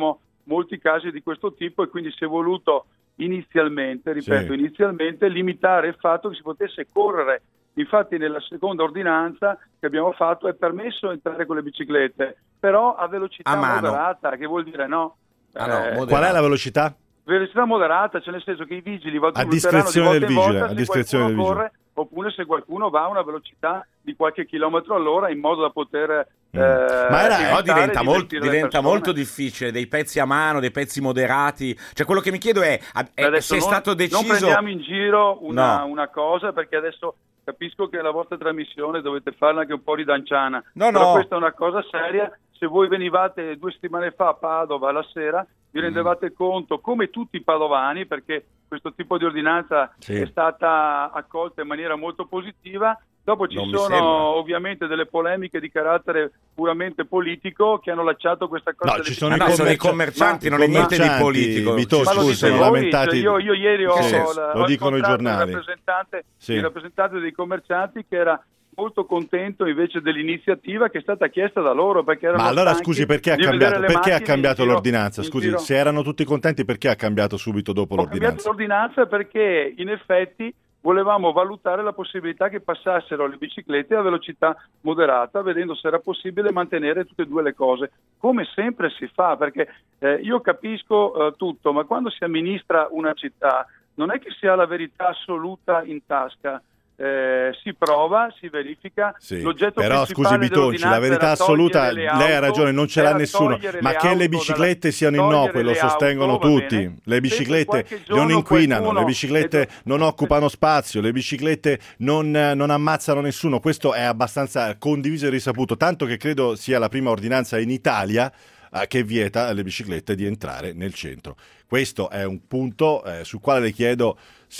molti casi di questo tipo, e quindi si è voluto inizialmente, ripeto, Sì. inizialmente limitare il fatto che si potesse correre. Infatti nella seconda ordinanza che abbiamo fatto è permesso entrare con le biciclette, però a velocità A mano. moderata, che vuol dire no. Ah, no, Eh, moderata. Qual è la velocità? velocità moderata, cioè nel senso che i vigili A valutano di discrezione volta del in vigile, volta a se discrezione del qualcuno vigile. corre oppure se qualcuno va a una velocità di qualche chilometro all'ora, in modo da poter Mm. eh, Ma era- evitare Però diventa, di molto, divertire le diventa persone. molto difficile, dei pezzi a mano, dei pezzi moderati. Cioè, quello che mi chiedo è, è Adesso se è non, stato deciso... non prendiamo in giro una, No. una cosa, perché adesso capisco che la vostra trasmissione dovete farla anche un po' ridanciana, No, però no. questa è una cosa seria. Se voi venivate due settimane fa a Padova la sera, vi rendevate conto, come tutti i padovani, perché questo tipo di ordinanza Sì. è stata accolta in maniera molto positiva. Dopo ci Non mi sono sembra. ovviamente delle polemiche di carattere puramente politico che hanno lasciato questa cosa. No, delle ci sono Ah, i no, sono i commercianti, commercianti, non è niente di commercianti, politico. Vito, Ma lo scusi, dite sono voi? lamentati. Cioè, io, io ieri ho, Che ho, senso? la- Lo ho dicono i incontrato giornali. il rappresentante, Sì. il rappresentante dei commercianti, che era molto contento invece dell'iniziativa che è stata chiesta da loro, perché erano Ma allora stanchi scusi, perché ha di vedere cambiato, le perché ha macchine cambiato in giro- l'ordinanza? in Scusi, giro. se erano tutti contenti, perché ha cambiato subito dopo Ho cambiato l'ordinanza? l'ordinanza perché in effetti volevamo valutare la possibilità che passassero le biciclette a velocità moderata, vedendo se era possibile mantenere tutte e due le cose, come sempre si fa, perché eh, io capisco eh, tutto, ma quando si amministra una città non è che si ha la verità assoluta in tasca. Eh, si prova, si verifica. Sì, L'oggetto però principale scusi Bitonci, la dell'ordinanza verità era assoluta, togliere le lei ha auto, ragione, non ce l'ha era nessuno, togliere ma le che le auto biciclette dalla- siano togliere innocue lo le sostengono auto, va tutti, bene. le Se biciclette qualche giorno non inquinano, qualcuno- le biciclette non occupano spazio, le biciclette non, non ammazzano nessuno, questo è abbastanza condiviso e risaputo, tanto che credo sia la prima ordinanza in Italia eh, che vieta alle biciclette di entrare nel centro. Questo è un punto eh, sul quale le chiedo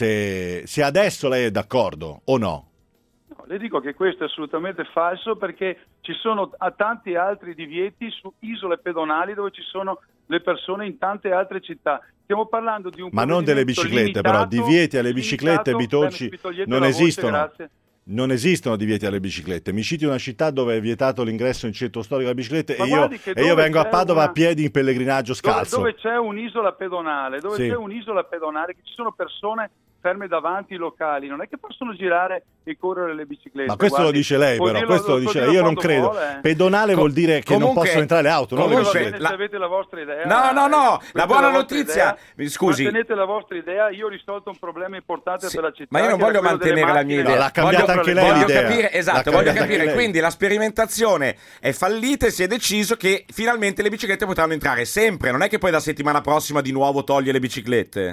se, se adesso lei è d'accordo o no. No, le dico che questo è assolutamente falso, perché ci sono a tanti altri divieti su isole pedonali dove ci sono le persone in tante altre città. Stiamo parlando di un Ma non delle provvedimento biciclette, però, limitato- divieti alle biciclette, limitato- Bitonci, Beh, mi togliete non la voce, esistono. grazie. Non esistono divieti alle biciclette. Mi citi una città dove è vietato l'ingresso in centro storico alle biciclette Ma e io, guardi che e io dove vengo a c'è Padova una- a piedi in pellegrinaggio Dove, scalzo. dove c'è un'isola pedonale, dove Sì. c'è un'isola pedonale, che ci sono persone ferme davanti ai locali, non è che possono girare e correre le biciclette. Ma questo Guardi, lo dice lei, può però, dirlo- questo lo può dice dirlo lei. Io non quando credo. vuole, eh. Pedonale Co- vuol dire che non comunque- possono entrare le auto, non le comunque- Va bene, biciclette. se avete la vostra idea. No, no, no, questa la è buona vostra notizia- idea. scusi. Mantenete la vostra idea, io ho risolto un problema importante Sì, per la città. ma io non che era voglio quello delle mantenere la mia macchine. idea. No, l'ha cambiata voglio, anche lei voglio l'idea. capire, esatto, L'ha voglio cambiata anche capire. lei. Quindi la sperimentazione è fallita e si è deciso che finalmente le biciclette potranno entrare sempre. Non è che poi da settimana prossima di nuovo toglie le biciclette.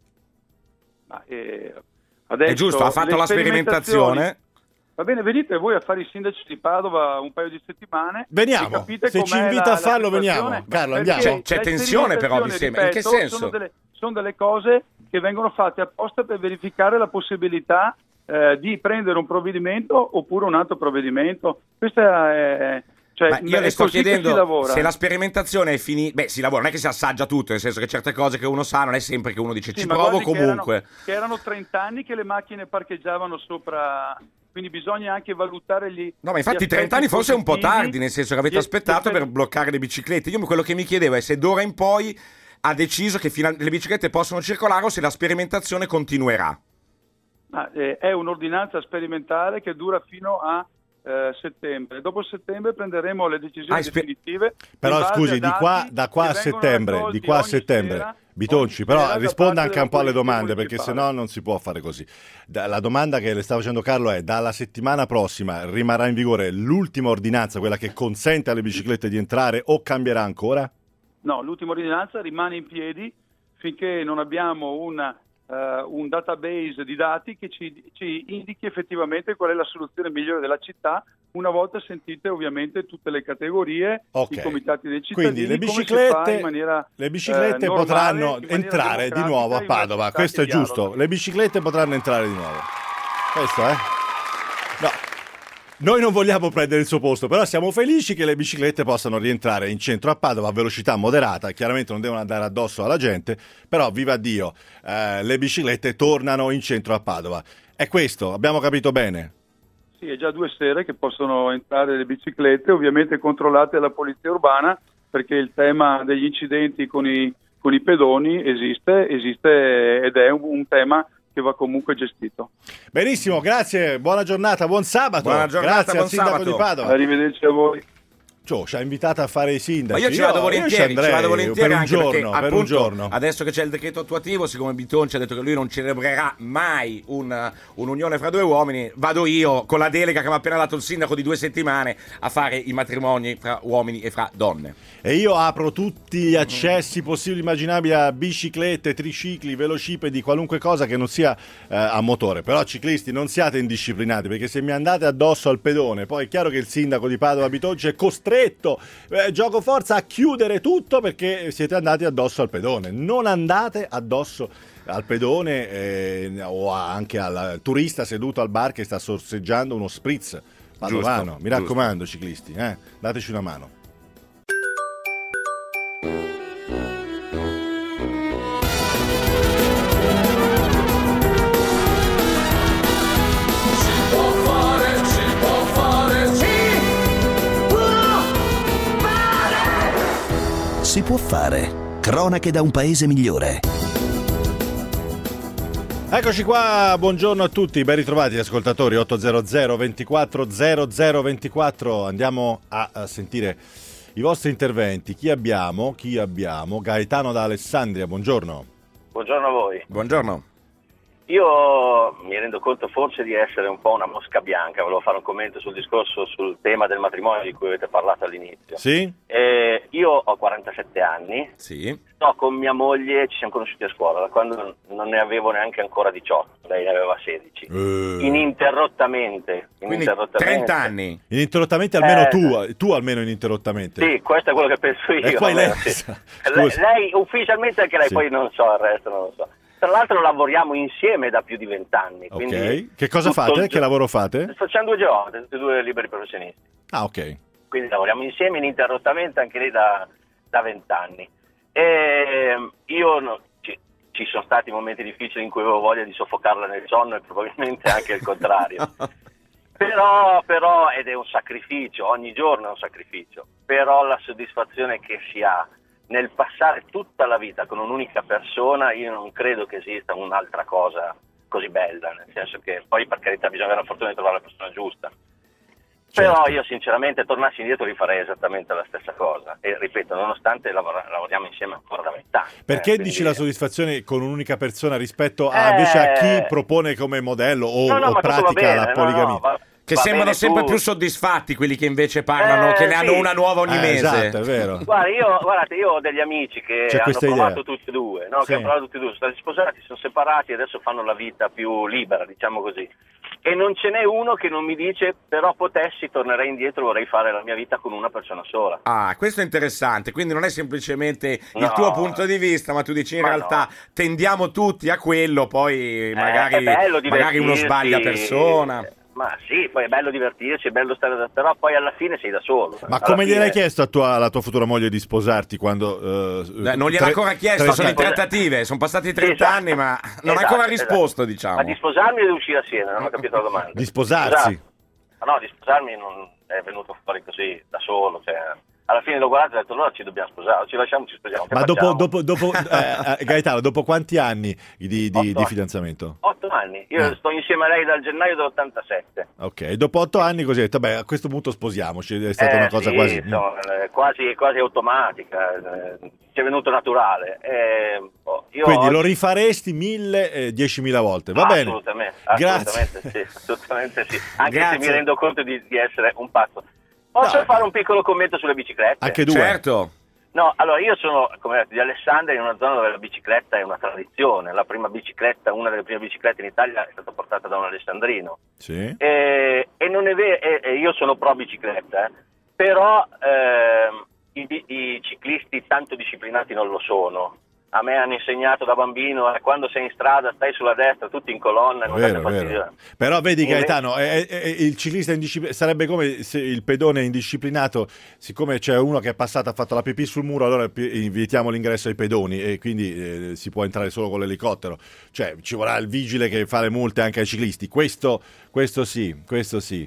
Ma, eh, adesso È giusto, ha fatto le la sperimentazione. Va bene, venite voi a fare i sindaci di Padova un paio di settimane. Veniamo. e capite Se com'è ci invita la- a farlo, la veniamo. situazione. Carlo, Perché andiamo. C'è- c'è le tensione, però, mi sperimentazioni, sembra. In che ripeto, senso? Sono delle, sono delle cose che vengono fatte apposta per verificare la possibilità eh, di prendere un provvedimento oppure un altro provvedimento. Questa è... Cioè, Ma io è le sto così che chiedendo si lavora. se la sperimentazione è finita. Beh, si lavora, non è che si assaggia tutto, nel senso che certe cose che uno sa non è sempre che uno dice Sì, ci ma provo guardi che comunque. erano, che erano trenta anni che le macchine parcheggiavano sopra, quindi bisogna anche valutare gli. No, ma infatti gli trenta anni aspetti forse è un po' positivi, tardi, nel senso che avete gli- aspettato gli per aspetti- bloccare le biciclette. Io quello che mi chiedevo è se d'ora in poi ha deciso che fino a- le biciclette possono circolare o se la sperimentazione continuerà. Ma, eh, è un'ordinanza sperimentale che dura fino a eh, settembre. Dopo settembre prenderemo le decisioni Ah, spe- definitive. in Però base scusi, a di dati qua, da qua che a vengono settembre, raccolti di qua a ogni settembre, sera- Bitonci, ogni però sera da risponda parte anche un po' alle della domande, polizia perché se municipale. no non si può fare così. Da- La domanda che le sta facendo Carlo è: dalla settimana prossima rimarrà in vigore l'ultima ordinanza, quella che consente alle biciclette di entrare, o cambierà ancora? No, l'ultima ordinanza rimane in piedi finché non abbiamo una, eh, un database di dati che ci, ci indichi effettivamente qual è la soluzione migliore della città, una volta sentite ovviamente tutte le categorie, Ok. i comitati dei cittadini, Quindi le come si fa biciclette, in maniera, le biciclette eh, normale, potranno in maniera entrare di democratica nuovo a in una Padova, città questo è che giusto, dialoga. le biciclette potranno entrare di nuovo. Questo, eh? No. Noi non vogliamo prendere il suo posto, però siamo felici che le biciclette possano rientrare in centro a Padova a velocità moderata, chiaramente non devono andare addosso alla gente, però viva Dio, eh, le biciclette tornano in centro a Padova. È questo, abbiamo capito bene? Sì, è già due sere che possono entrare le biciclette, ovviamente controllate dalla polizia urbana, perché il tema degli incidenti con i, con i pedoni esiste, esiste ed è un, un tema che va comunque gestito. Benissimo, grazie, buona giornata, buon sabato. Buona giornata, grazie buon al sindaco sabato. di Padova. Arrivederci a voi. Ciao, ci ha invitato a fare i sindaci. Ma io ci vado volentieri, io ci ci andrei vado volentieri per un anche giorno, perché, per appunto, un giorno. Adesso che c'è il decreto attuativo, siccome Bitonci ha detto che lui non celebrerà mai un, un'unione fra due uomini, vado io con la delega che mi ha appena dato il sindaco di due settimane a fare i matrimoni fra uomini e fra donne. E io apro tutti gli accessi possibili e immaginabili a biciclette, tricicli, velocipedi, qualunque cosa che non sia eh, a motore. Però ciclisti non siate indisciplinati, perché se mi andate addosso al pedone, poi è chiaro che il sindaco di Padova Bitonci è costretto eh, gioco forza a chiudere tutto perché siete andati addosso al pedone. Non andate addosso al pedone eh, o anche al turista seduto al bar che sta sorseggiando uno spritz padovano. Giusto, Mi raccomando, ciclisti, eh, dateci una mano. Si può fare. Cronache da un paese migliore. Eccoci qua, buongiorno a tutti, ben ritrovati ascoltatori. Ottocento ventiquattro zero zero ventiquattro. Andiamo a, a sentire i vostri interventi. Chi abbiamo? Chi abbiamo? Gaetano da Alessandria, buongiorno. Buongiorno a voi. Buongiorno. Io mi rendo conto forse di essere un po' una mosca bianca, volevo fare un commento sul discorso sul tema del matrimonio di cui avete parlato all'inizio. Sì? Eh, io ho quarantasette anni, Sì. sto con mia moglie, ci siamo conosciuti a scuola, da quando non ne avevo neanche ancora diciotto, lei ne aveva sedici. Uh. Ininterrottamente. Quindi ininterrottamente. trenta anni. Ininterrottamente almeno Eh, tu, tu almeno ininterrottamente. Sì, questo è quello che penso io. E poi lei, almeno, sì. scusa. lei, lei ufficialmente anche lei, Sì. poi non so il resto, non lo so. Tra l'altro lavoriamo insieme da più di vent'anni. Quindi Ok, che cosa tutto fate? il Che lavoro fate? Facciamo due giorni, tutti e due liberi professionisti. Ah, ok. Quindi lavoriamo insieme ininterrottamente anche lì da da vent'anni. E io no, ci, ci sono stati momenti difficili in cui avevo voglia di soffocarla nel sonno e probabilmente anche il contrario. Però, però, ed è un sacrificio, ogni giorno è un sacrificio, però la soddisfazione che si ha nel passare tutta la vita con un'unica persona, io non credo che esista un'altra cosa così bella, nel senso che poi per carità bisogna avere la fortuna di trovare la persona giusta. Certo. Però io sinceramente tornassi indietro rifarei esattamente la stessa cosa e ripeto, nonostante lavora- lavoriamo insieme ancora da vent'anni. Perché eh, dici quindi- la soddisfazione con un'unica persona rispetto a, Eh, invece a chi propone come modello o, No, no, o ma tutto va pratica bene, la no, poligamia? no, va- Che va sembrano bene sempre tu. più soddisfatti quelli che invece parlano, Eh, che ne hanno sì. una nuova ogni Eh, mese. esatto, è vero. Guarda, io, guardate, io ho degli amici che C'è hanno questa provato idea. tutti e due, no? Sì. Che hanno provato tutti e due, sono stati sposati, si sono separati e adesso fanno la vita più libera, diciamo così. E non ce n'è uno che non mi dice, però potessi, tornerei indietro, vorrei fare la mia vita con una persona sola. Ah, questo è interessante, quindi non è semplicemente il No. tuo punto di vista, ma tu dici in Ma realtà no. tendiamo tutti a quello, poi magari, Eh, è bello magari uno divertirsi. sbaglia persona. Ma sì, poi è bello divertirsi, è bello stare da... però poi alla fine sei da solo. Ma Alla come fine- gliel'hai chiesto a tua, alla tua futura moglie di sposarti quando... eh, Eh, non gliel'ha tre- ancora chiesto, tre- sono in tre- trattative, sono passati trenta Esatto. anni, ma non ha Esatto, ancora risposto, esatto. diciamo. Ma di sposarmi o di uscire assieme? Non ho capito la domanda. Di sposarsi. Esatto. Ma no, di sposarmi non è venuto fuori così, da solo, cioè... Alla fine l'ho guardato e ho detto, allora ci dobbiamo sposare, ci lasciamo, ci sposiamo. Che Ma dopo, facciamo? dopo, dopo eh, eh, Gaetano, dopo quanti anni di, di- Otto di anni. fidanzamento? Otto anni, io Ah. sto insieme a lei dal gennaio dell'ottantasette. Ok, dopo otto anni così hai detto, beh, a questo punto sposiamoci, è stata Eh, una cosa sì, quasi... insomma, eh, quasi, quasi automatica, eh, ci è venuto naturale. Eh, oh, io Quindi oggi- lo rifaresti mille, eh, diecimila volte, va bene? Assolutamente, Grazie. assolutamente sì, assolutamente sì. Anche Grazie. se mi rendo conto di, di essere un pazzo. Posso No. fare un piccolo commento sulle biciclette? Anche due. Certo. No, allora io sono, come detto, di Alessandria, in una zona dove la bicicletta è una tradizione. La prima bicicletta, una delle prime biciclette in Italia è stata portata da un alessandrino. Sì. E, e non è vero, e, e io sono pro bicicletta, eh, però ehm, i, bi- i ciclisti tanto disciplinati non lo sono. A me hanno insegnato da bambino, eh, quando sei in strada stai sulla destra, tutti in colonna, non Vero, date fastidio. vero. Però vedi Invece- Gaetano, eh, eh, il ciclista indisciplinato sarebbe come se il pedone indisciplinato, siccome c'è uno che è passato ha fatto la pipì sul muro, allora pi- invitiamo l'ingresso ai pedoni e quindi eh, si può entrare solo con l'elicottero. Cioè ci vorrà il vigile che fa le multe anche ai ciclisti. Questo, questo sì, questo sì.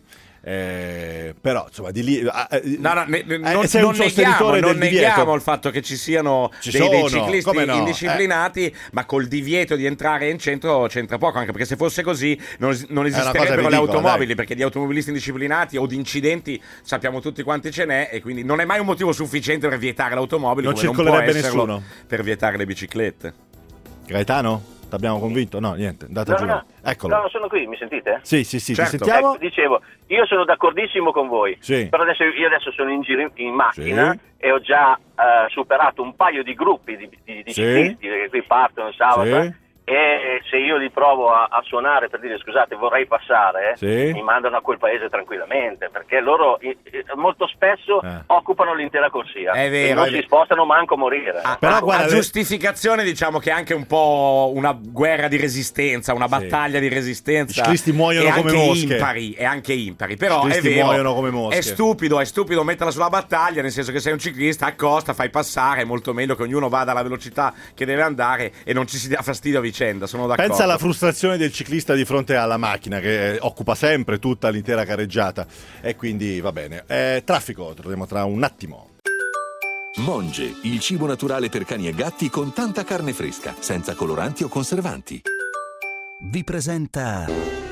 Eh, però insomma di lì eh, no, no, ne, eh, non, sei non un sostenitore neghiamo, non del divieto. neghiamo il fatto che ci siano ci dei, sono, dei ciclisti come no? indisciplinati, eh. ma col divieto di entrare in centro c'entra poco, anche perché se fosse così non, non esisterebbero ridicola, le automobili, dai. perché di automobilisti indisciplinati o di incidenti sappiamo tutti quanti ce n'è, e quindi non è mai un motivo sufficiente per vietare l'automobile, non come non può circolerebbe esserlo nessuno per vietare le biciclette. Gaetano? T'abbiamo convinto? No, niente, andate No, giù. no, Eccolo. no, sono qui, mi sentite? Sì, sì, sì, Certo. ti sentiamo? Ecco, dicevo, io sono d'accordissimo con voi, Sì. però adesso, io adesso sono in giro in, in macchina Sì. e ho già eh, superato un paio di gruppi di, di, di Sì. ciclisti che qui partono il sabato, Sì. eh, e se io li provo a, a suonare per dire scusate vorrei passare, eh, Sì. mi mandano a quel paese tranquillamente, perché loro eh, molto spesso Eh. occupano l'intera corsia È vero, e non è si vero. spostano manco a morire. A, Però a- guarda, a le- giustificazione diciamo che è anche un po' una guerra di resistenza, una Sì. battaglia di resistenza. I ciclisti muoiono e come anche mosche. impari, e anche impari. Però I è ciclisti vero, muoiono come mosche. è stupido, è stupido metterla sulla battaglia, nel senso che sei un ciclista, accosta, fai passare, è molto meglio che ognuno vada alla velocità che deve andare e non ci si dia fastidio a vicenda, sono d'accordo. Pensa alla frustrazione del ciclista di fronte alla macchina che eh, occupa sempre tutta l'intera carreggiata, e quindi va bene. Eh, traffico, torneremo tra un attimo. Monge, il cibo naturale per cani e gatti con tanta carne fresca, senza coloranti o conservanti. Vi presenta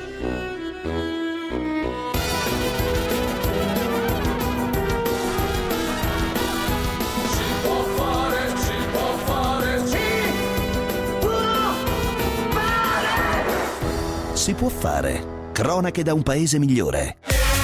Si può fare. Cronache da un paese migliore.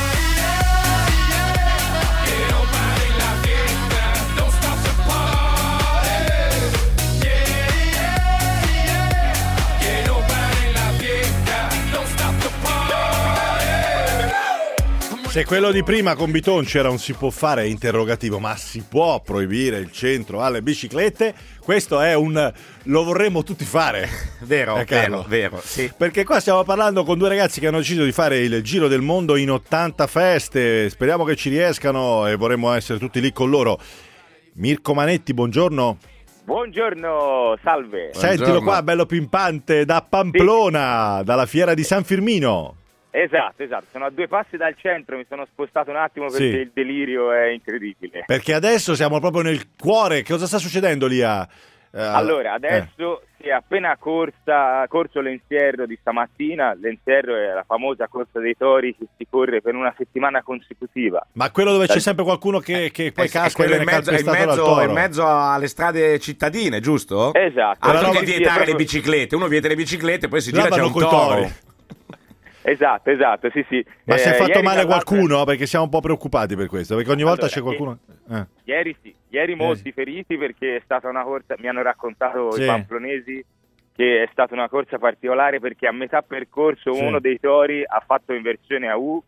Se quello di prima con Bitonci era un si può fare interrogativo, ma si può proibire il centro alle biciclette? Questo è un lo vorremmo tutti fare. Vero, Eh, Carlo? vero, vero, sì. Perché qua stiamo parlando con due ragazzi che hanno deciso di fare il giro del mondo in ottanta feste. Speriamo che ci riescano e vorremmo essere tutti lì con loro. Mirko Manetti, buongiorno. Buongiorno, salve. Sentilo Buongiorno. qua, bello pimpante, da Pamplona, dalla fiera di San Firmino. Esatto, esatto, sono a due passi dal centro, mi sono spostato un attimo perché Sì. il delirio è incredibile. Perché adesso siamo proprio nel cuore. Cosa sta succedendo lì a... eh, Allora, eh. adesso si è appena corsa, corso l'Ensierro di stamattina. L'Ensierro è la famosa corsa dei tori che si corre per una settimana consecutiva. Ma quello dove c'è Dal- sempre qualcuno che, che poi È- è casca e quello viene in mezzo, è in calpestato dal mezzo- toro. in mezzo alle strade cittadine, giusto? Esatto. Altro Però che no, sì, sì, vietare è proprio- le biciclette, uno vieta le biciclette, poi si Là gira c'è vanno un coi toro. tori. Esatto, esatto, sì, sì. Ma si è Eh, fatto ieri, male tra l'altro- qualcuno? Perché siamo un po' preoccupati per questo. Perché ogni volta Allora, c'è qualcuno... Eh. Ieri sì, ieri molti feriti perché è stata una corsa, mi hanno raccontato Sì. i pamplonesi che è stata una corsa particolare perché a metà percorso Sì. uno dei tori ha fatto inversione a U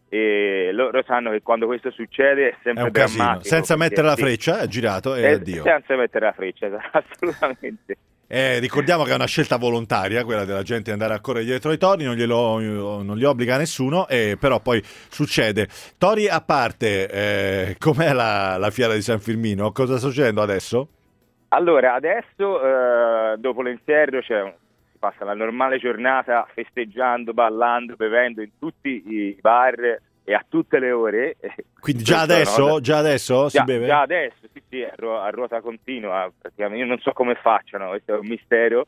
e loro sanno che quando questo succede è È sempre un casino. drammatico. Senza perché- mettere la sì, freccia, è girato e eh, addio. senza mettere la freccia, assolutamente. Eh, ricordiamo che è una scelta volontaria quella della gente di andare a correre dietro ai tori, non, glielo, non li obbliga nessuno, eh, però poi succede. Tori a parte, eh, com'è la, la fiera di San Firmino? Cosa sta succedendo adesso? Allora, adesso eh, dopo l'Ensierro c'è, si passa la normale giornata festeggiando, ballando, bevendo in tutti i bar e a tutte le ore. Quindi già Questo, adesso, no? già adesso si Già, beve? già adesso, sì, sì, a, ru- a ruota continua, praticamente. Io non so come facciano, questo è un mistero.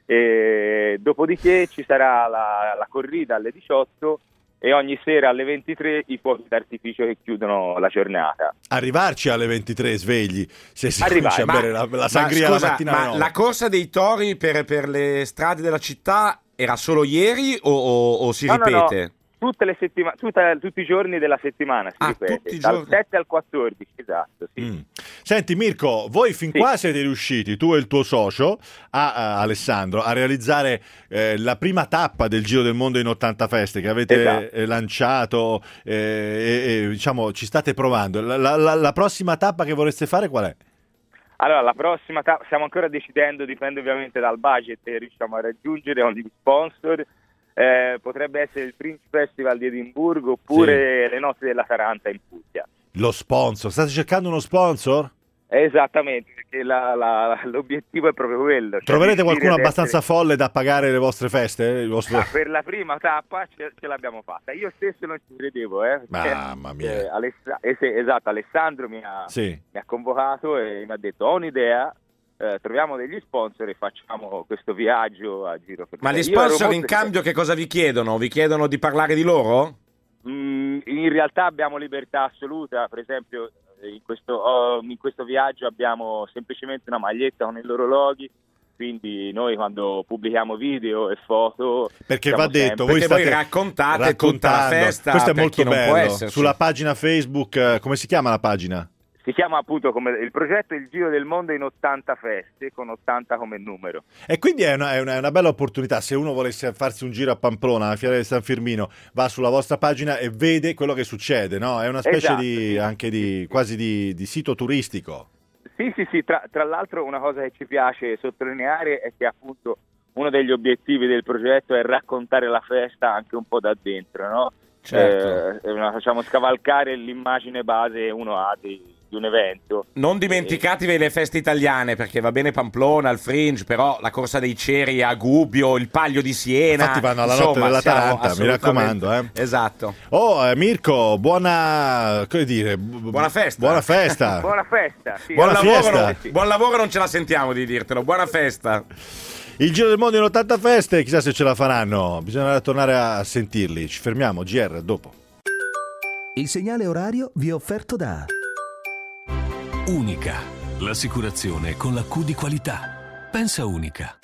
E dopodiché ci sarà la, la corrida alle diciotto e ogni sera alle ventitré i fuochi d'artificio che chiudono la giornata. Arrivarci alle ventitré svegli, se si Arrivare, comincia a bere la, la sangria ma, scusa, la mattina alle ma nove. la corsa dei tori per, per le strade della città era solo ieri o, o- o si No, no, no. ripete? Tutte le settima- tutta- tutti i giorni della settimana si Ah, ripete, tutti i dal giorni. sette al quattordici, esatto, sì. Mm. Senti Mirko, voi fin Sì. qua siete riusciti, tu e il tuo socio, a, a Alessandro, a realizzare eh, la prima tappa del Giro del Mondo in ottanta feste che avete Esatto. eh, lanciato eh, e, e, diciamo ci state provando. La, la- la- la prossima tappa che vorreste fare qual è? Allora, la prossima tappa, stiamo ancora decidendo, dipende ovviamente dal budget che riusciamo a raggiungere, con gli sponsor. Eh, potrebbe essere il Prince Festival di Edimburgo oppure le notti della Taranta in Puglia. Lo sponsor, state cercando uno sponsor? Esattamente, perché la, la, l'obiettivo è proprio quello. Cioè Troverete qualcuno essere... abbastanza folle da pagare le vostre feste? Il vostro... ah, per la prima tappa ce, ce l'abbiamo fatta. Io stesso non ci credevo, eh. Mamma mia. Eh, Aless- eh, sì, esatto, Alessandro mi ha, sì. mi ha convocato e mi ha detto: ho un'idea. Eh, troviamo degli sponsor e facciamo questo viaggio a giro per Ma gli Io sponsor molto... in cambio che cosa vi chiedono? Vi chiedono di parlare di loro? Mm, in realtà abbiamo libertà assoluta. Per esempio in questo, oh, in questo viaggio abbiamo semplicemente una maglietta con i loro loghi, quindi noi quando pubblichiamo video e foto, perché va detto, sempre... voi perché state voi raccontate tutta la festa, questo è per molto chi non può bello. esserci. Sulla pagina Facebook, come si chiama la pagina? Si chiama appunto come il progetto Il Giro del Mondo in ottanta feste, con ottanta come numero. E quindi è una, è una, è una bella opportunità. Se uno volesse farsi un giro a Pamplona, alla Fiera di San Firmino, va sulla vostra pagina e vede quello che succede, no? È una specie Esatto, di sì, anche sì, di sì. quasi di, di sito turistico. Sì, sì, sì. Tra, tra l'altro una cosa che ci piace sottolineare è che appunto uno degli obiettivi del progetto è raccontare la festa anche un po' da dentro, no? Certo. Eh, una, facciamo scavalcare l'immagine base uno ha di un evento. Non dimenticatevi le feste italiane, perché va bene Pamplona, il Fringe, però la corsa dei ceri a Gubbio, il Palio di Siena. Infatti vanno alla insomma, notte dell'Atalanta, siamo mi raccomando. Eh. Esatto. Oh, eh, Mirko, buona, come dire, buona festa. Buona festa. Buona festa. Sì. Buona buon, fiesta. lavoro, non, buon lavoro, non ce la sentiamo di dirtelo. Buona festa. Il Giro del Mondo in ottanta feste, chissà se ce la faranno. Bisognerà tornare a sentirli. Ci fermiamo, G R, dopo. Il segnale orario vi è offerto da Unica, l'assicurazione con la Q di qualità. Pensa Unica.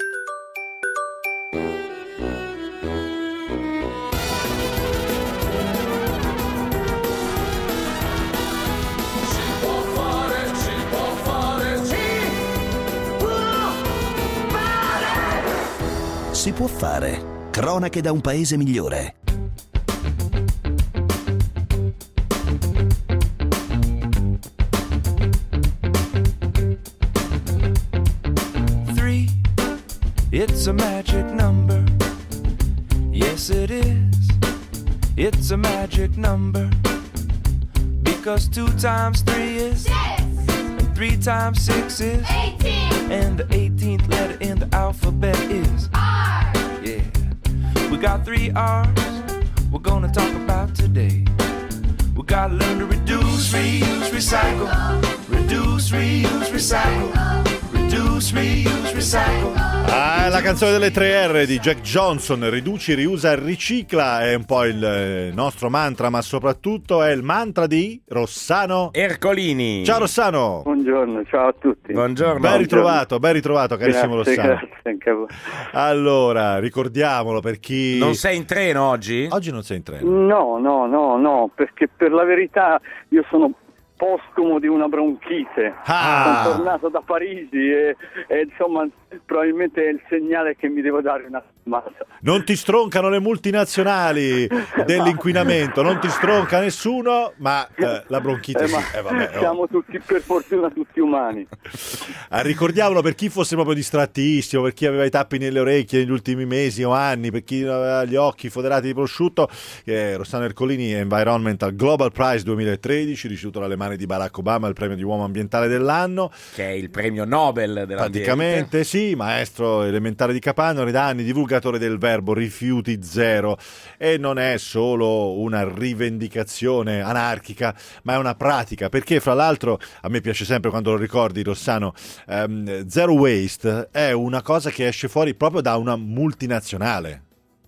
Si può fare. Cronache da un paese migliore. Three, it's a magic number. Yes, it is. It's a magic number. Because two times three is six. And three times six is eighteen. And the eighteenth letter in the alphabet is R. Yeah. We got three R's we're gonna talk about today. We gotta learn to reduce, reuse, recycle. Reduce, reuse, recycle. Reduce, reuse, recycle. Ah, è la canzone delle tre R di Jack Johnson. Riduci, riusa, ricicla. È un po' il nostro mantra, ma soprattutto è il mantra di Rossano Ercolini. Ciao Rossano. Buongiorno, ciao a tutti. Buongiorno. Ben ritrovato, ben ritrovato carissimo Grazie, Rossano. grazie anche a voi. Allora, ricordiamolo per chi... Non sei in treno oggi? Oggi non sei in treno. No, no, no, no, perché per la verità io sono postumo di una bronchite. Ah. Sono tornato da Parigi e, e insomma probabilmente è il segnale che mi devo dare una schiamata. Non ti stroncano le multinazionali dell'inquinamento, non ti stronca nessuno, ma eh, la bronchite Eh, sì. ma Eh, vabbè, oh. siamo tutti, per fortuna, tutti umani. Ah, ricordiamolo per chi fosse proprio distrattissimo, per chi aveva i tappi nelle orecchie negli ultimi mesi o anni, per chi aveva gli occhi foderati di prosciutto, che Rossano Ercolini è Environmental Global Prize duemilatredici, ricevuto dalle mani di Barack Obama, il premio di uomo ambientale dell'anno, che è il premio Nobel dell'ambiente. praticamente sì, maestro elementare di Capannori, da anni divulgatore del verbo rifiuti zero, e non è solo una rivendicazione anarchica, ma è una pratica, perché fra l'altro a me piace sempre quando lo ricordi Rossano, ehm, zero waste è una cosa che esce fuori proprio da una multinazionale.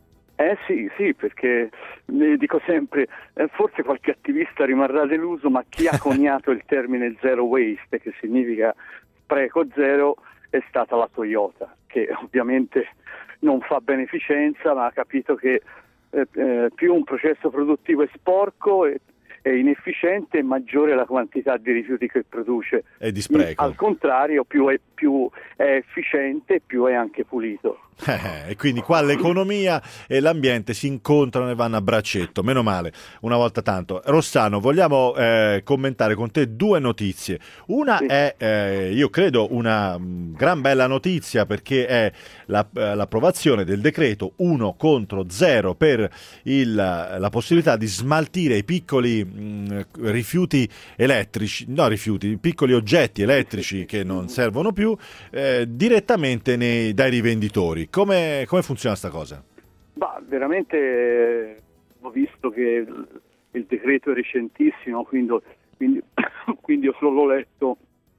Eh sì, sì, perché ne dico sempre, eh, forse qualche attivista rimarrà deluso, ma chi ha coniato il termine zero waste, che significa spreco zero, è stata la Toyota, che ovviamente non fa beneficenza, ma ha capito che eh, eh, più un processo produttivo è sporco e è inefficiente e maggiore la quantità di rifiuti che produce. E di spreco. Al contrario, più è, più è efficiente, più è anche pulito. Eh, e quindi qua l'economia e l'ambiente si incontrano e vanno a braccetto, meno male, una volta tanto. Rossano, vogliamo eh, commentare con te due notizie. Una sì. è, eh, io credo, una mh, gran bella notizia, perché è la, eh, l'approvazione del decreto uno contro zero per il, la possibilità di smaltire i piccoli mh, rifiuti elettrici, no rifiuti, piccoli oggetti elettrici che non servono più, eh, direttamente nei, dai rivenditori. Come, come funziona sta cosa? Bah, veramente eh, ho visto che il, il decreto è recentissimo, quindi, quindi, quindi ho solo letto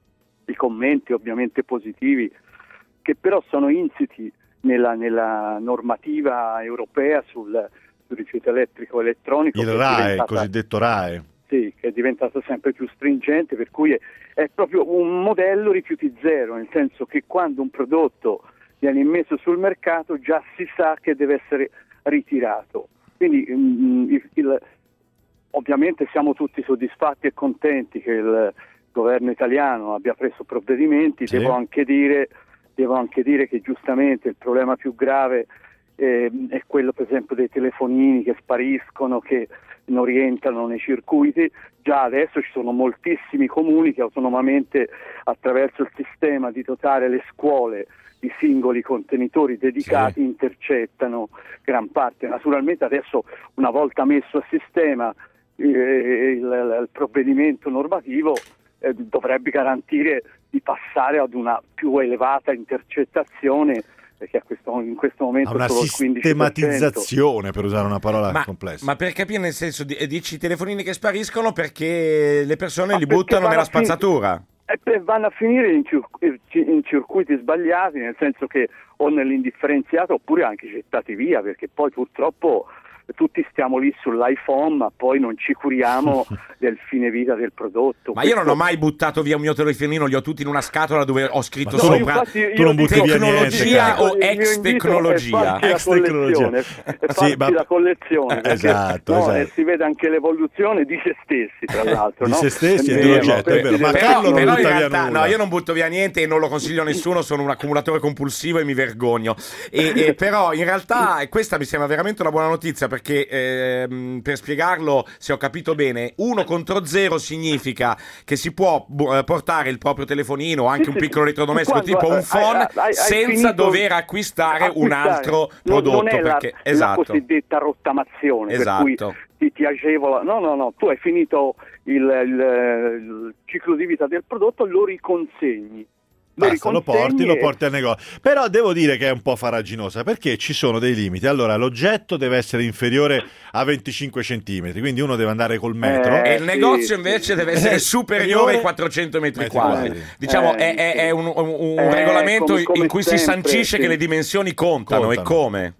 i commenti ovviamente positivi, che però sono insiti nella, nella normativa europea sul, sul rifiuto elettrico elettronico. Il R A E, il cosiddetto R A E. Sì, che è diventato sempre più stringente, per cui è, è proprio un modello rifiuti zero, nel senso che quando un prodotto viene immesso sul mercato già si sa che deve essere ritirato. Quindi mh, il, il, ovviamente siamo tutti soddisfatti e contenti che il governo italiano abbia preso provvedimenti. Sì. Devo anche dire, devo anche dire che giustamente il problema più grave eh, è quello per esempio dei telefonini che spariscono, che non rientrano nei circuiti. Già adesso ci sono moltissimi comuni che autonomamente, attraverso il sistema di dotare le scuole di singoli contenitori dedicati, sì, intercettano gran parte. Naturalmente adesso, una volta messo a sistema eh, il, il provvedimento normativo, eh, dovrebbe garantire di passare ad una più elevata intercettazione, perché a questo, in questo momento a una solo il quindici per cento. Sistematizzazione, per usare una parola ma, complessa. Ma per capire, nel senso, dici telefonini che spariscono perché le persone ma li buttano nella spazzatura? E vanno a finire in, cir- in circuiti sbagliati, nel senso che o nell'indifferenziato oppure anche gettati via, perché poi purtroppo tutti stiamo lì sull'iPhone, ma poi non ci curiamo del fine vita del prodotto. Ma Questo... io non ho mai buttato via un mio telefonino, li ho tutti in una scatola dove ho scritto no, sopra tu non butti via tecnologia o ex tecnologia. Ex tecnologia. E sì, ma... la collezione. Eh, esatto, no, esatto. E si vede anche l'evoluzione di se stessi, tra l'altro. Di no? se stessi e dell'oggetto, è vero. Ma però, Carlo non però butta in via realtà, nulla. no, io non butto via niente e non lo consiglio a nessuno, sono un accumulatore compulsivo e mi vergogno. E, e però in realtà questa mi sembra veramente una buona notizia, perché ehm, per spiegarlo, se ho capito bene, uno contro zero significa che si può bu- portare il proprio telefonino o anche sì, un sì, piccolo elettrodomestico quando, tipo un phone hai, hai, hai senza dover acquistare, acquistare un altro prodotto. Non è perché, la, esatto. la cosiddetta rottamazione, esatto. per cui ti, ti agevola. No, no, no, tu hai finito il, il, il ciclo di vita del prodotto, lo riconsegni. Lo, Basta, lo porti, lo porti al negozio. Però devo dire che è un po' farraginosa, perché ci sono dei limiti. Allora, l'oggetto deve essere inferiore a venticinque centimetri, quindi uno deve andare col metro. Eh, e il sì, negozio invece sì. deve essere superiore ai quattrocento metri quadri. Diciamo, eh, è, è, è un, un, un eh, regolamento come, come in cui sempre, si sancisce sì. che le dimensioni contano. Contano. E come?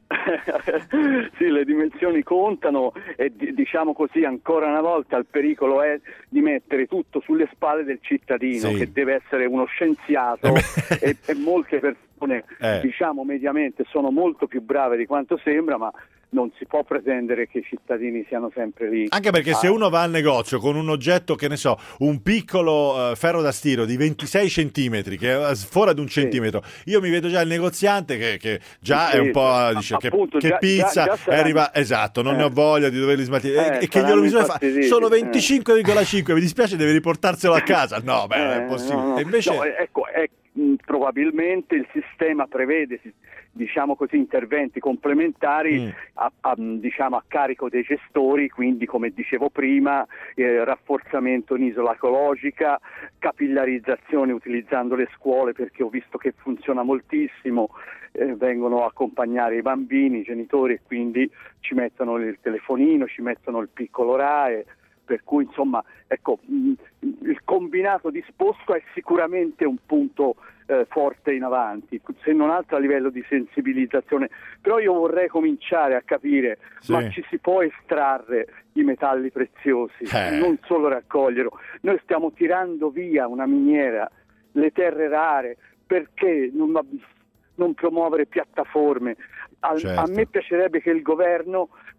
Sì, le dimensioni contano e diciamo così, ancora una volta il pericolo è di mettere tutto sulle spalle del cittadino, sì. che deve essere uno scienziato e, e molte persone eh. diciamo mediamente sono molto più brave di quanto sembra, ma non si può pretendere che i cittadini siano sempre lì. Anche perché ah. se uno va al negozio con un oggetto, che ne so, un piccolo uh, ferro da stiro di ventisei centimetri che sfora di un sì. centimetro, io mi vedo già il negoziante che, che già sì, è un po' dice che, appunto, che già, pizza già, già è arriva, esatto, non eh. ne ho voglia di doverli smaltire eh, e che glielo bisogna fare, sì, sono sì, venticinque virgola cinque, eh. mi dispiace, devi riportarselo a casa. No, beh, eh, è impossibile. no, no. E invece no, ecco, è, mh, probabilmente il sistema prevede, diciamo così, interventi complementari mm. a, a, diciamo, a carico dei gestori, quindi come dicevo prima, eh, rafforzamento in isola ecologica, capillarizzazione utilizzando le scuole, perché ho visto che funziona moltissimo, eh, vengono a accompagnare i bambini, i genitori, e quindi ci mettono il telefonino, ci mettono il piccolo R A E, per cui insomma ecco mh, il combinato disposto è sicuramente un punto eh, forte in avanti, se non altro a livello di sensibilizzazione. Però io vorrei cominciare a capire, sì. ma ci si può estrarre i metalli preziosi, eh. non solo raccoglierlo. Noi stiamo tirando via una miniera, le terre rare, perché non, non promuovere piattaforme? A, certo. a me piacerebbe che il governo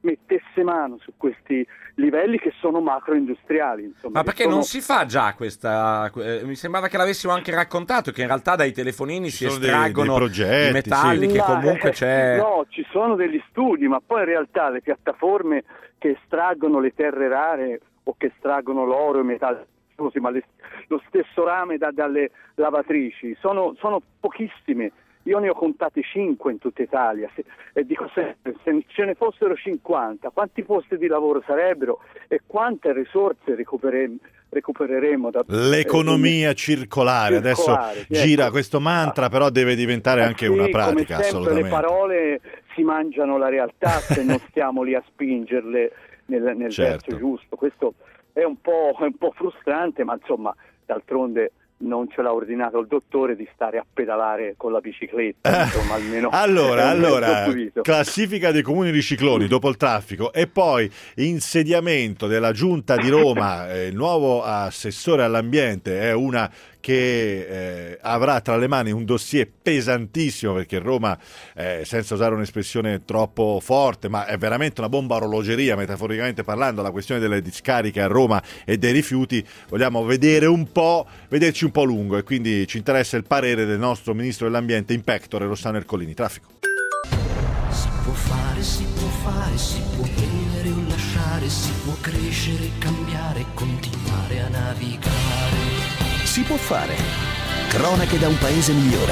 mettesse mano su questi livelli che sono macroindustriali. Insomma, Ma perché sono... non si fa già questa... eh, mi sembrava che l'avessimo anche raccontato, che in realtà dai telefonini si sono dei- estraggono dei progetti, i metalli, sì. che Ma, comunque eh, c'è... No, ci sono degli studi, ma poi in realtà le piattaforme che estraggono le terre rare o che estraggono l'oro e i metalli preziosi, ma le- lo stesso rame da- dalle lavatrici, sono, sono pochissime. Io ne ho contate cinque in tutta Italia, se, e dico sempre, se ce ne fossero cinquanta, quanti posti di lavoro sarebbero e quante risorse recupere- recupereremo? Da, L'economia eh, circolare, adesso circolare, sì, gira ecco. questo mantra, però deve diventare Eh anche sì, una pratica, come sempre assolutamente. le parole si mangiano la realtà se non stiamo lì a spingerle nel, nel Certo. verso giusto. Questo è un po', è un po' frustrante, ma insomma, d'altronde non ce l'ha ordinato il dottore di stare a pedalare con la bicicletta, insomma, almeno Allora, è un mezzo allora pulito. classifica dei comuni ricicloni dopo il traffico e poi insediamento della Giunta di Roma, eh, il nuovo assessore all'ambiente è una che eh, avrà tra le mani un dossier pesantissimo, perché Roma, eh, senza usare un'espressione troppo forte, ma è veramente una bomba a orologeria, metaforicamente parlando, la questione delle discariche a Roma e dei rifiuti. Vogliamo vedere un po', vederci un po' lungo, e quindi ci interessa il parere del nostro ministro dell'ambiente in pectore, Rossano Ercolini. Traffico. Si può fare, si può fare, si può prendere o lasciare, si può crescere, cambiare, continuare a navigare. Si può fare. Cronache da un paese migliore.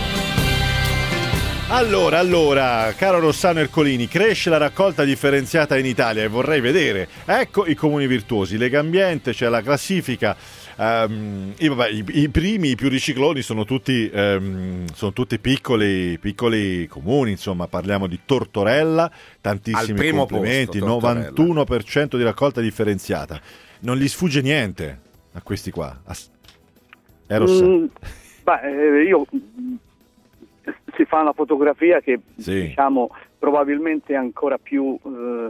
Allora, allora, caro Rossano Ercolini, cresce la raccolta differenziata in Italia e vorrei vedere, ecco i comuni virtuosi, Lega Ambiente, c'è la classifica, um, i, vabbè, i, i primi, i più ricicloni sono tutti, um, sono tutti piccoli, piccoli comuni, insomma, parliamo di Tortorella, Al tantissimi primo complimenti, posto, Tortorella. novantuno per cento di raccolta differenziata, non gli sfugge niente a questi qua, As- è Rossano. Mm, beh, eh, io mm, si fa una fotografia che Sì. diciamo probabilmente è ancora più eh,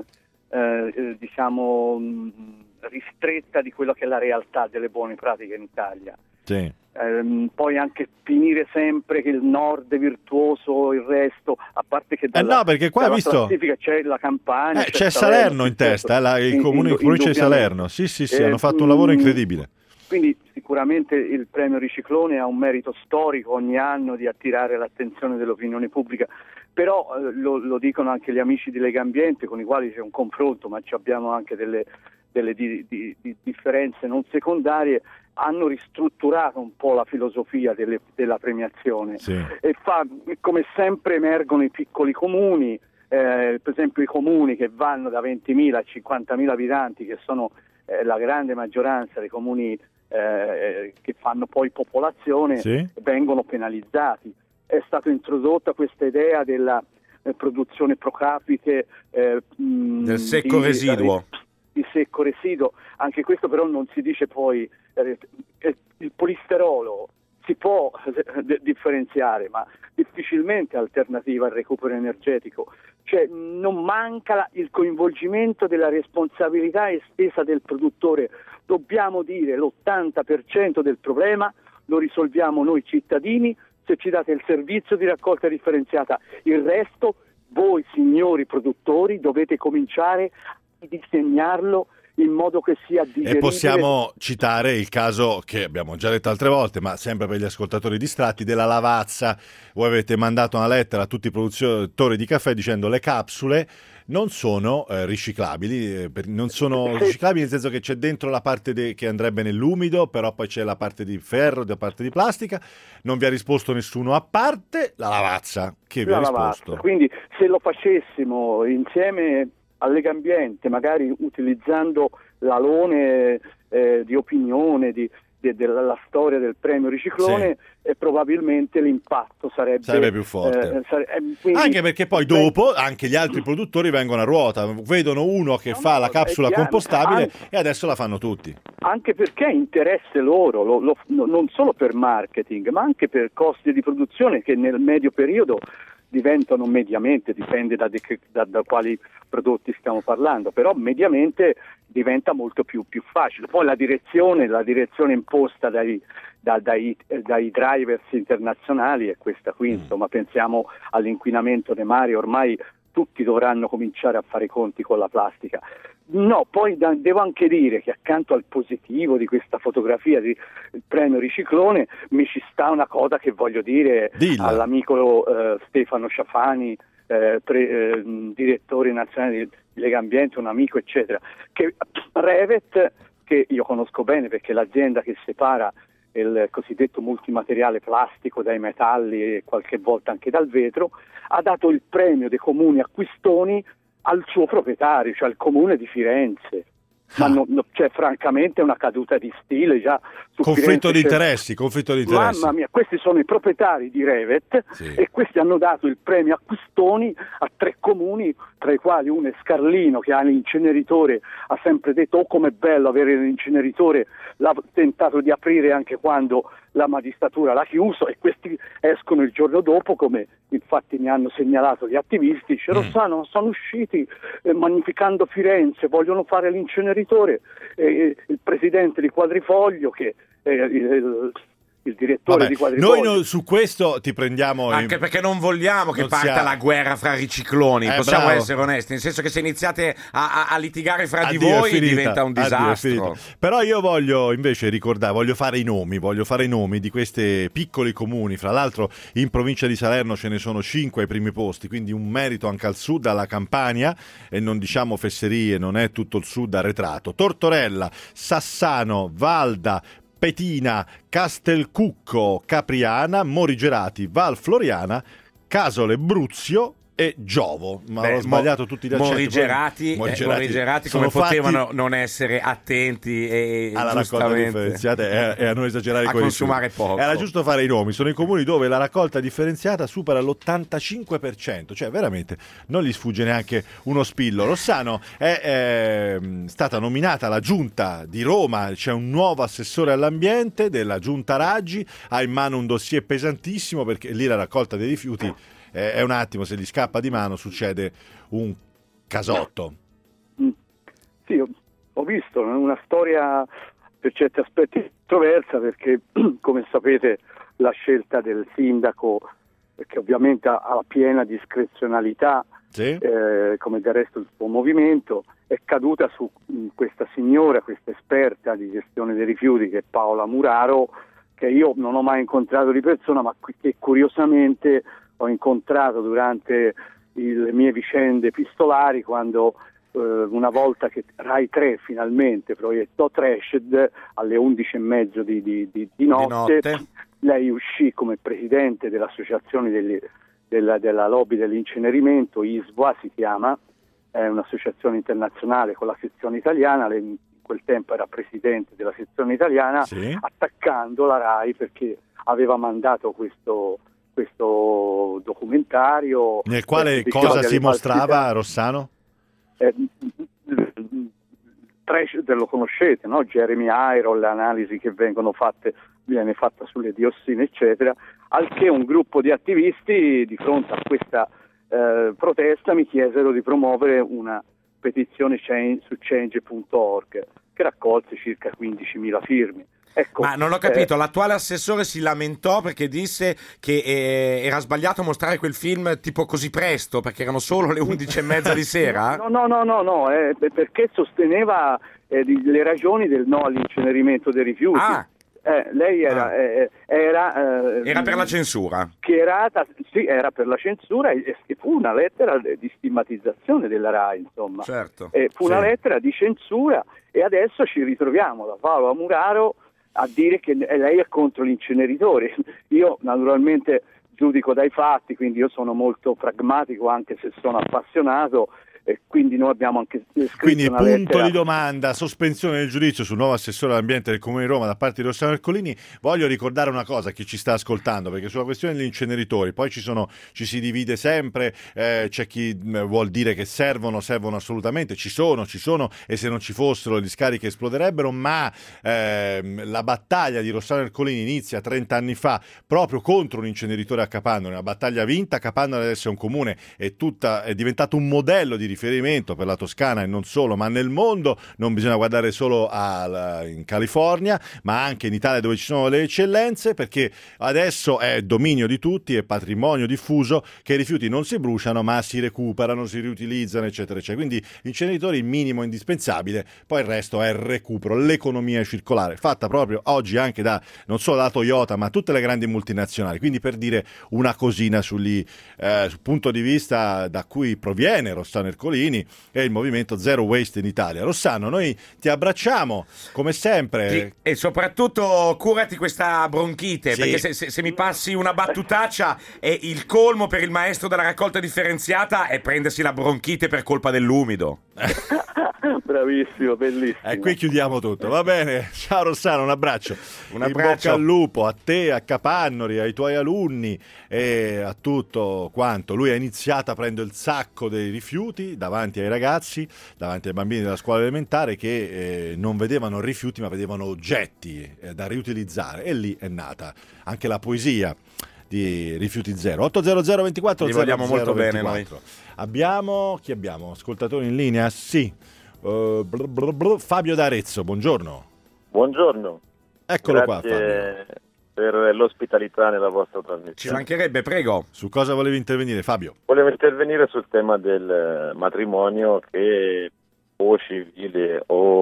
eh, diciamo mh, ristretta di quello che è la realtà delle buone pratiche in Italia. Sì. Ehm, poi anche finire sempre che il nord è virtuoso, il resto, a parte che dalla, no, perché qua hai dalla visto- classifica c'è la Campania, Eh, c'è Salerno in testa, eh, la- il in- comune in in- provincia di indubbiamente. Salerno. Sì, sì, sì, Eh, hanno fatto un lavoro mm, incredibile. Quindi sicuramente il premio Riciclone ha un merito storico ogni anno di attirare l'attenzione dell'opinione pubblica, però eh, lo, lo dicono anche gli amici di Lega Ambiente con i quali c'è un confronto, ma ci abbiamo anche delle, delle di, di, di differenze non secondarie, hanno ristrutturato un po' la filosofia delle, della premiazione. Sì. E fa, come sempre emergono i piccoli comuni, eh, per esempio i comuni che vanno da ventimila a cinquantamila abitanti, che sono eh, la grande maggioranza dei comuni eh, che fanno poi popolazione, Sì. vengono penalizzati. È stata introdotta questa idea della eh, produzione pro capite eh, mh, Del secco di- residuo. di secco residuo, anche questo però non si dice poi, eh, eh, il polisterolo si può eh, differenziare, ma difficilmente alternativa al recupero energetico, cioè non manca la- il coinvolgimento della responsabilità estesa del produttore. Dobbiamo dire l'ottanta per cento del problema lo risolviamo noi cittadini se ci date il servizio di raccolta differenziata, il resto voi signori produttori dovete cominciare a disegnarlo in modo che sia digeribile. E possiamo citare il caso che abbiamo già detto altre volte, ma sempre per gli ascoltatori distratti, della lavazza. Voi avete mandato una lettera a tutti i produttori di caffè dicendo le capsule non sono eh, riciclabili, eh, per- non sono riciclabili nel senso che c'è dentro la parte de- che andrebbe nell'umido, però poi c'è la parte di ferro, la parte di plastica. Non vi ha risposto nessuno, a parte la lavazza che vi La ha lavazza. risposto. Quindi se lo facessimo insieme a Lega Ambiente, magari utilizzando l'alone eh, di opinione di, de- della storia del premio Riciclone, e probabilmente l'impatto sarebbe, Sarebbe più forte. eh, sare- eh, quindi- Anche perché poi dopo anche gli altri produttori vengono a ruota, vedono uno che fa la capsula è chiaro. compostabile Anche- e adesso la fanno tutti. anche perché è interesse loro, lo- lo- no- non solo per marketing, ma anche per costi di produzione che nel medio periodo diventano mediamente, dipende da, di che- da- da quali prodotti stiamo parlando, però mediamente diventa molto più, più facile. Poi la direzione, la direzione imposta dai, da- dai, eh, dai drivers internazionali è questa qui, insomma, pensiamo all'inquinamento dei mari, ormai tutti dovranno cominciare a fare i conti con la plastica. No, poi da, devo anche dire che accanto al positivo di questa fotografia del premio Riciclone mi ci sta una cosa che voglio dire Dilla. all'amico eh, Stefano Sciafani, eh, pre, eh, direttore nazionale di Lega Ambiente, un amico eccetera, che Revet, che io conosco bene perché è l'azienda che separa il cosiddetto multimateriale plastico dai metalli e qualche volta anche dal vetro, ha dato il premio dei comuni acquistoni al suo proprietario, cioè al comune di Firenze. Ma no, no, cioè, francamente è una caduta di stile già su conflitto Firenze, di cioè, interessi, conflitto di interessi. Mamma mia, questi sono i proprietari di Revet, sì. E questi hanno dato il premio acquistoni a tre comuni, tra i quali uno è Scarlino, che ha l'inceneritore, ha sempre detto oh com'è bello avere l'inceneritore, l'ha tentato di aprire anche quando la magistratura l'ha chiuso, e questi escono il giorno dopo, come infatti mi hanno segnalato gli attivisti, dice Rossano, sono usciti eh, magnificando Firenze, vogliono fare l'inceneritore, eh, il presidente di Quadrifoglio, che eh, il, il direttore Vabbè, di Quadrifoglio. noi no, su questo ti prendiamo anche in... perché non vogliamo che non parta sia... la guerra fra ricicloni, eh, possiamo bravo. essere onesti, nel senso che se iniziate a, a, a litigare fra Addio, di voi è finita. diventa un Addio, è disastro. finita. Però io voglio invece ricordare, voglio fare i nomi, voglio fare i nomi di questi piccoli comuni. Fra l'altro in provincia di Salerno ce ne sono cinque ai primi posti, quindi un merito anche al sud, alla Campania, e non diciamo fesserie, non è tutto il sud arretrato. Tortorella, Sassano, Valda, Petina, Castelcucco, Capriana, Morigerati, Val Floriana, Casole, Bruzio e Giovo. Ma Beh, ho sbagliato mo- tutti gli accenti. Morigerati, Poi- eh, Morigerati come sono fatti potevano non essere attenti e alla raccolta giustamente differenziata e, e a non esagerare a con i consumare rifiuti. poco. Era giusto fare i nomi. Sono i comuni dove la raccolta differenziata supera l'ottantacinque per cento, cioè veramente non gli sfugge neanche uno spillo. Rossano è, è stata nominata alla giunta di Roma, c'è un nuovo assessore all'ambiente della giunta Raggi, ha in mano un dossier pesantissimo perché lì la raccolta dei rifiuti eh, è un attimo, se gli scappa di mano succede un casotto. Sì, ho, ho visto una storia per certi aspetti controversa, perché come sapete la scelta del sindaco, che ovviamente ha la piena discrezionalità, sì. eh, come del resto il suo movimento, è caduta su mh, questa signora, questa esperta di gestione dei rifiuti, che è Paola Muraro, che io non ho mai incontrato di persona, ma che curiosamente ho incontrato durante i, le mie vicende epistolari, quando eh, una volta che Rai tre finalmente proiettò Trashed alle undici e mezzo di, di, di, di, notte, di notte, lei uscì come presidente dell'associazione degli, della, della lobby dell'incenerimento, I S V A si chiama, è un'associazione internazionale con la sezione italiana, lei in quel tempo era presidente della sezione italiana, sì. attaccando la Rai perché aveva mandato questo questo documentario nel quale eh, cosa si delle mostrava, falsità. Rossano? Eh, trash, lo conoscete, no? Jeremy Iron, le analisi che vengono fatte, viene fatta sulle diossine eccetera, al che un gruppo di attivisti di fronte a questa eh, protesta mi chiesero di promuovere una petizione change, su change punto org che raccolse circa quindicimila firme. Ecco, ma non ho capito, eh, l'attuale assessore si lamentò perché disse che eh, era sbagliato mostrare quel film tipo così presto, perché erano solo le undici e mezza di sera? No, no, no, no, no, eh, perché sosteneva eh, di, le ragioni del no all'incenerimento dei rifiuti. Ah. Eh, lei era... Ah. Eh, era, eh, Era per la censura. schierata, sì, era per la censura, e, e fu una lettera di stigmatizzazione della Rai, insomma. Certo. Eh, fu Sì. una lettera di censura, e adesso ci ritroviamo da Paolo Muraro a dire che lei è contro l'inceneritore. Io naturalmente giudico dai fatti, quindi io sono molto pragmatico anche se sono appassionato, e quindi noi abbiamo anche scritto Quindi una punto lettera. di domanda, sospensione del giudizio sul nuovo assessore all'ambiente del Comune di Roma da parte di Rossano Ercolini. Voglio ricordare una cosa a chi ci sta ascoltando, perché sulla questione degli inceneritori poi ci sono, ci si divide sempre, eh, c'è chi mh, vuol dire che servono, servono assolutamente, ci sono, ci sono, e se non ci fossero le discariche esploderebbero, ma ehm, la battaglia di Rossano Ercolini inizia trenta anni fa proprio contro un inceneritore a Capannone, una battaglia vinta. Capannone adesso è un comune, è, tutta, è diventato un modello di riferimento per la Toscana e non solo, ma nel mondo. Non bisogna guardare solo al, in California, ma anche in Italia, dove ci sono le eccellenze, perché adesso è dominio di tutti, è patrimonio diffuso che i rifiuti non si bruciano ma si recuperano, si riutilizzano, eccetera eccetera. Quindi inceneritori, il minimo indispensabile, poi il resto è il recupero, l'economia circolare, fatta proprio oggi anche da non solo da Toyota ma tutte le grandi multinazionali. Quindi, per dire una cosina sugli, eh, sul punto di vista da cui proviene Rossano Ercolini e il movimento Zero Waste in Italia. Rossano, noi ti abbracciamo come sempre. Sì, e soprattutto curati questa bronchite, Sì. perché se, se, se mi passi una battutaccia, è il colmo per il maestro della raccolta differenziata è prendersi la bronchite per colpa dell'umido. Bravissimo, bellissimo. E qui chiudiamo tutto, va bene? Ciao Rossano, un abbraccio. Un In abbraccio. bocca al lupo, a te, a Capannori, ai tuoi alunni e a tutto quanto. Lui ha iniziato aprendo il sacco dei rifiuti davanti ai ragazzi, davanti ai bambini della scuola elementare che eh, non vedevano rifiuti ma vedevano oggetti eh, da riutilizzare, e lì è nata anche la poesia di Rifiuti Zero. ottocento ventiquattro Li vogliamo molto bene ventiquattro. Abbiamo, chi abbiamo? Ascoltatori in linea? Sì. Uh, br- br- br- Fabio d'Arezzo, buongiorno. Buongiorno. Eccolo Grazie qua, Fabio. per l'ospitalità nella vostra trasmissione. Ci mancherebbe, prego. Su cosa volevi intervenire, Fabio? Volevo intervenire sul tema del matrimonio, che o civile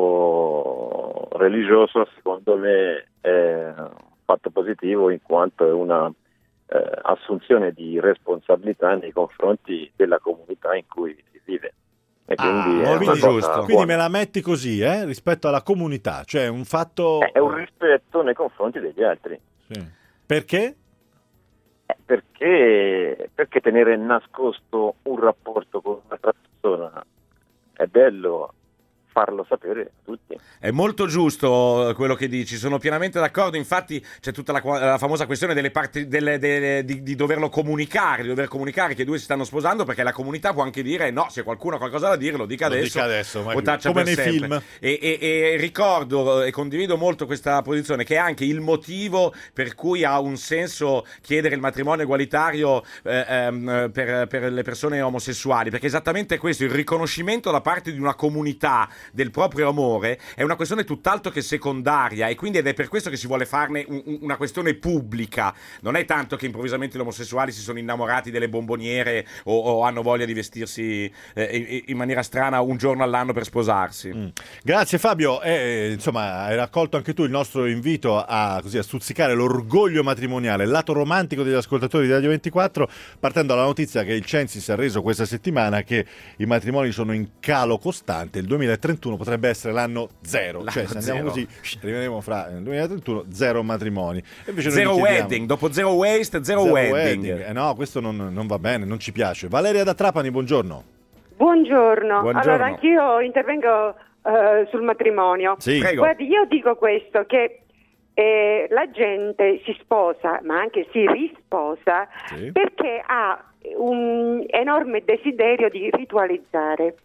o religioso, secondo me è un fatto positivo, in quanto è una eh, assunzione di responsabilità nei confronti della comunità in cui si vive. E quindi Ah, è, quindi, una cosa giusto. Quindi buona. me la metti così, eh, rispetto alla comunità, cioè un fatto... È un rispetto nei confronti degli altri. Sì. Perché? Eh, perché, perché tenere nascosto un rapporto con un'altra persona è bello farlo sapere a tutti. È molto giusto quello che dici, sono pienamente d'accordo. Infatti c'è tutta la, la famosa questione delle parti, delle, delle, di, di doverlo comunicare, di dover comunicare che i due si stanno sposando, perché la comunità può anche dire no, se qualcuno ha qualcosa da dire lo dica Lo adesso, dica adesso, ma o taccia come per nei sempre. film. E, e, e ricordo e condivido molto questa posizione, che è anche il motivo per cui ha un senso chiedere il matrimonio egualitario eh, ehm, per, per le persone omosessuali, perché esattamente questo, il riconoscimento da parte di una comunità del proprio amore, è una questione tutt'altro che secondaria, e quindi ed è per questo che si vuole farne un, un, una questione pubblica. Non è tanto che improvvisamente gli omosessuali si sono innamorati delle bomboniere o, o hanno voglia di vestirsi eh, in, in maniera strana un giorno all'anno per sposarsi. Mm. Grazie Fabio, eh, insomma hai raccolto anche tu il nostro invito a, così, a stuzzicare l'orgoglio matrimoniale, il lato romantico degli ascoltatori di Radio ventiquattro, partendo dalla notizia che il Censis ha reso questa settimana che i matrimoni sono in calo costante. Il duemilatrentuno potrebbe essere l'anno zero, L'anno cioè se andiamo zero. così arriveremo fra nel duemilatrentuno zero matrimoni. E invece noi Zero vi chiediamo- wedding, dopo zero waste, zero, Zero wedding. wedding. Eh no, questo non, non va bene, non ci piace. Valeria da Trapani, buongiorno. Buongiorno. Buongiorno. Allora, anch'io intervengo eh, sul matrimonio. Sì. Prego. Guardi, io dico questo, che eh, la gente si sposa, ma anche si risposa, Sì. perché ha un enorme desiderio di ritualizzare.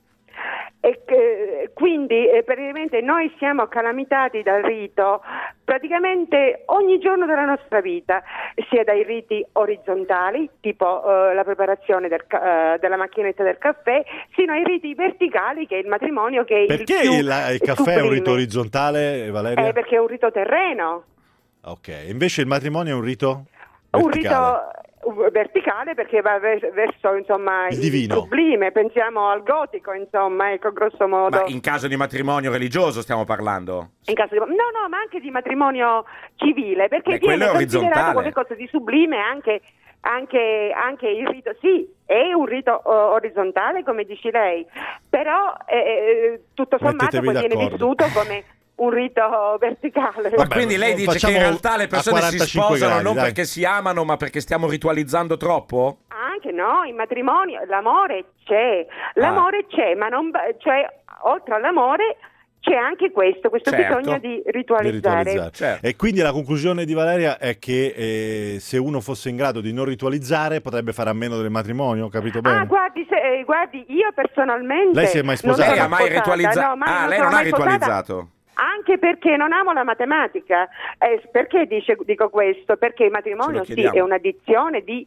E che- quindi eh, praticamente noi siamo calamitati dal rito praticamente ogni giorno della nostra vita, sia dai riti orizzontali, tipo eh, la preparazione del ca- eh, della macchinetta del caffè, sino ai riti verticali, che è il matrimonio, che è Perché il più il, il caffè è un sublime. rito orizzontale, Valeria? Eh, perché è un rito terreno, Ok, invece il matrimonio è un rito un verticale. rito uh, verticale, perché va ver- verso insomma Il divino. sublime, pensiamo al gotico, insomma, ecco, grosso modo. Ma in caso di matrimonio religioso stiamo parlando? In caso di... No, no, ma anche di matrimonio civile, perché Beh, quello viene è considerato orizzontale. qualcosa di sublime anche, anche, anche il rito. Sì, è un rito uh, orizzontale, come dici lei, però eh, tutto sommato Mettetevi poi viene d'accordo. vissuto come un rito verticale. Ma quindi lei dice che facciamo in realtà le a persone si quarantacinque sposano gradi, non dai. perché si amano, ma perché stiamo ritualizzando troppo? Anche no, il matrimonio, l'amore c'è, l'amore c'è, ma non, ba- cioè, oltre all'amore c'è anche questo, questo Certo. bisogno di Di ritualizzare. ritualizzare. Certo. E quindi la conclusione di Valeria è che eh, se uno fosse in grado di non ritualizzare potrebbe fare a meno del matrimonio, ho capito bene? Ah, guardi, se- eh, guardi, io personalmente Lei si è mai non sposata? sono Lei ha mai sposata, ritualizzato? no, mai- Ah, non lei sono non ha mai sposata, ritualizzato? anche perché non amo la matematica. Eh, perché dice, dico questo? Perché il matrimonio Ce lo sì, chiediamo. è un'addizione di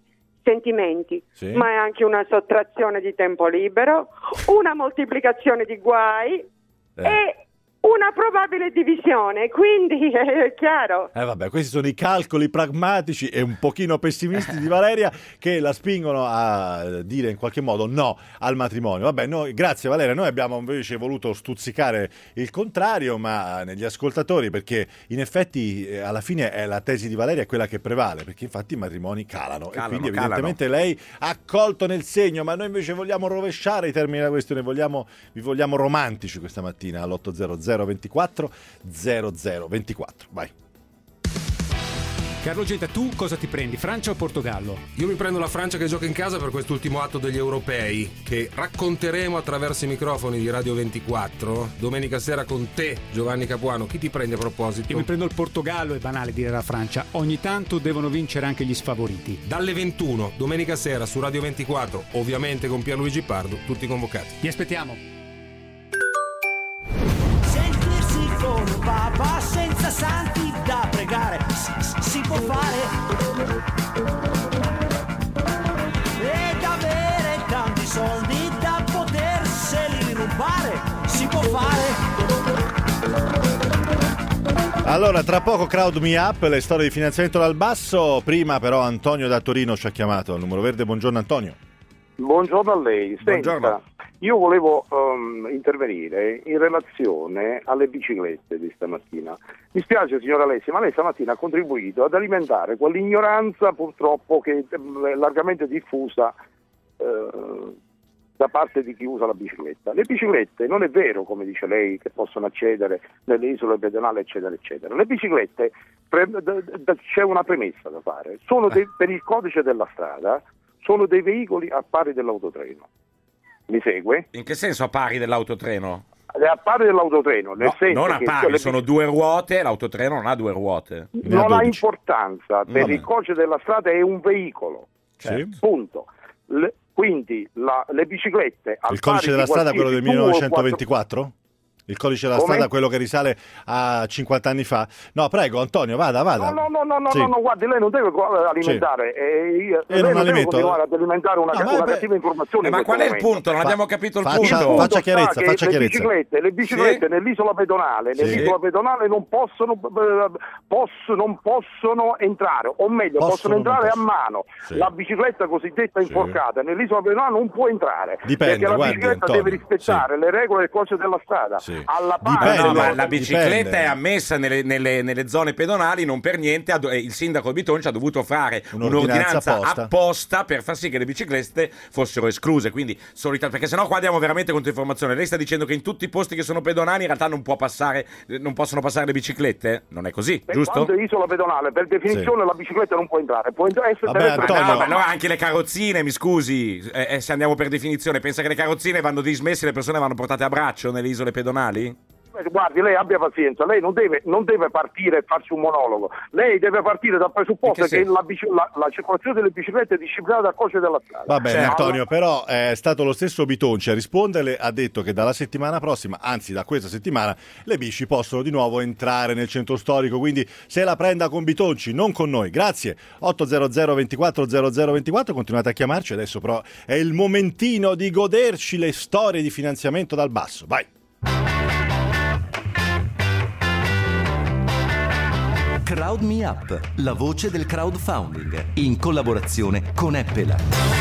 sentimenti, Sì. ma è anche una sottrazione di tempo libero, una moltiplicazione di guai Eh. e una probabile divisione, quindi è chiaro. Eh vabbè, questi sono i calcoli pragmatici e un pochino pessimisti di Valeria che la spingono a dire in qualche modo no al matrimonio. Vabbè, noi, grazie Valeria, noi abbiamo invece voluto stuzzicare il contrario, ma negli ascoltatori, perché in effetti eh, alla fine è la tesi di Valeria è quella che prevale, perché infatti i matrimoni calano, Calano, e quindi calano. evidentemente lei ha colto nel segno, ma noi invece vogliamo rovesciare i termini della questione, vogliamo, vi vogliamo romantici questa mattina all'otto zero zero ventiquattro zero zero ventiquattro. Vai. Carlo Genta, tu cosa ti prendi, Francia o Portogallo? Io mi prendo la Francia che gioca in casa per quest'ultimo atto degli europei, che racconteremo attraverso i microfoni di Radio ventiquattro domenica sera con te, Giovanni Capuano. Chi ti prendi a proposito? Io mi prendo il Portogallo, è banale dire la Francia. Ogni tanto devono vincere anche gli sfavoriti. Dalle ventuno, domenica sera su Radio ventiquattro, ovviamente con Pierluigi Pardo, tutti convocati. Vi aspettiamo. Sentirsi con Papa senza santi da pregare si, si può fare, ed avere tanti soldi da poterseli rubare si può fare. Allora, tra poco Crowd Me Up, le storie di finanziamento dal basso. Prima però Antonio da Torino ci ha chiamato al numero verde. Buongiorno Antonio. Buongiorno a lei. Senta, Buongiorno. io volevo um, intervenire in relazione alle biciclette di stamattina. Mi spiace signora Alessia, ma lei stamattina ha contribuito ad alimentare quell'ignoranza purtroppo che è largamente diffusa eh, da parte di chi usa la bicicletta. Le biciclette non è vero, come dice lei, che possono accedere nelle isole pedonali eccetera eccetera. Le biciclette, pre- d- d- c'è una premessa da fare, sono dei, per il codice della strada sono dei veicoli a pari dell'autotreno. Mi segue? In che senso a pari dell'autotreno? A pari dell'autotreno, nel No, senso non a che pari, le- sono due ruote, l'autotreno non ha due ruote. non ha importanza, per Vabbè. il codice della strada è un veicolo. Certo. Punto. Le- quindi la- le biciclette al Il codice pari della di strada è quello del qualsiasi due o millenovecentoventiquattro? Il codice della Come? strada è quello che risale a cinquanta anni fa? No, prego Antonio, vada, vada. No, no, no, no, Sì. no, no, guardi, lei non deve alimentare, eh, io- Io lei non non deve alimento. continuare ad alimentare una, No, ma una beh- cattiva informazione. Eh, in ma questo qual è il momento. punto? Non abbiamo capito il faccia- punto. faccia Punto sta chiarezza, che faccia le chiarezza. biciclette, le biciclette Sì? nell'isola pedonale, Sì. nell'isola pedonale non possono, eh, posso- non possono entrare, o meglio, Possono, possono, entrare non a mano. Sì. La bicicletta cosiddetta Sì. inforcata nell'isola pedonale non può entrare, Dipende, perché la guardi, bicicletta Antonio, deve rispettare le regole del codice della strada. Sì. Alla No, pari no, ma delle- la bicicletta dipende. è ammessa nelle, nelle- nelle zone pedonali, non per niente ha do- eh, il sindaco Bitonci ha dovuto fare Un'ordinanza un'ordinanza apposta. apposta per far sì che le biciclette fossero escluse. Quindi, solita- perché sennò qua diamo veramente contro informazione. Lei sta dicendo che in tutti i posti che sono pedonali in realtà non può passare, eh, non possono passare le biciclette? Non è così, Per giusto? quanto è isola pedonale, per definizione la bicicletta non può entrare, può entrare essere Vabbè, deve essere- Antonio, No, ma allora anche le carrozzine, mi scusi, eh, eh, se andiamo per definizione, pensa che le carrozzine vanno dismesse e le persone vanno portate a braccio nelle isole pedonali? Guardi, lei abbia pazienza, lei non deve, non deve partire e farsi un monologo, lei deve partire dal presupposto In che che senso? la, bici- la- la circolazione delle biciclette è disciplinata dal codice della strada. Va bene Cioè, Antonio, però è stato lo stesso Bitonci a risponderle, ha detto che dalla settimana prossima, anzi da questa settimana, le bici possono di nuovo entrare nel centro storico, quindi se la prenda con Bitonci, non con noi. Grazie. otto zero zero ventiquattro zero zero ventiquattro, continuate a chiamarci, adesso però è il momentino di goderci le storie di finanziamento dal basso. Vai. Crowd Me Up, la voce del crowdfunding, in collaborazione con Apple.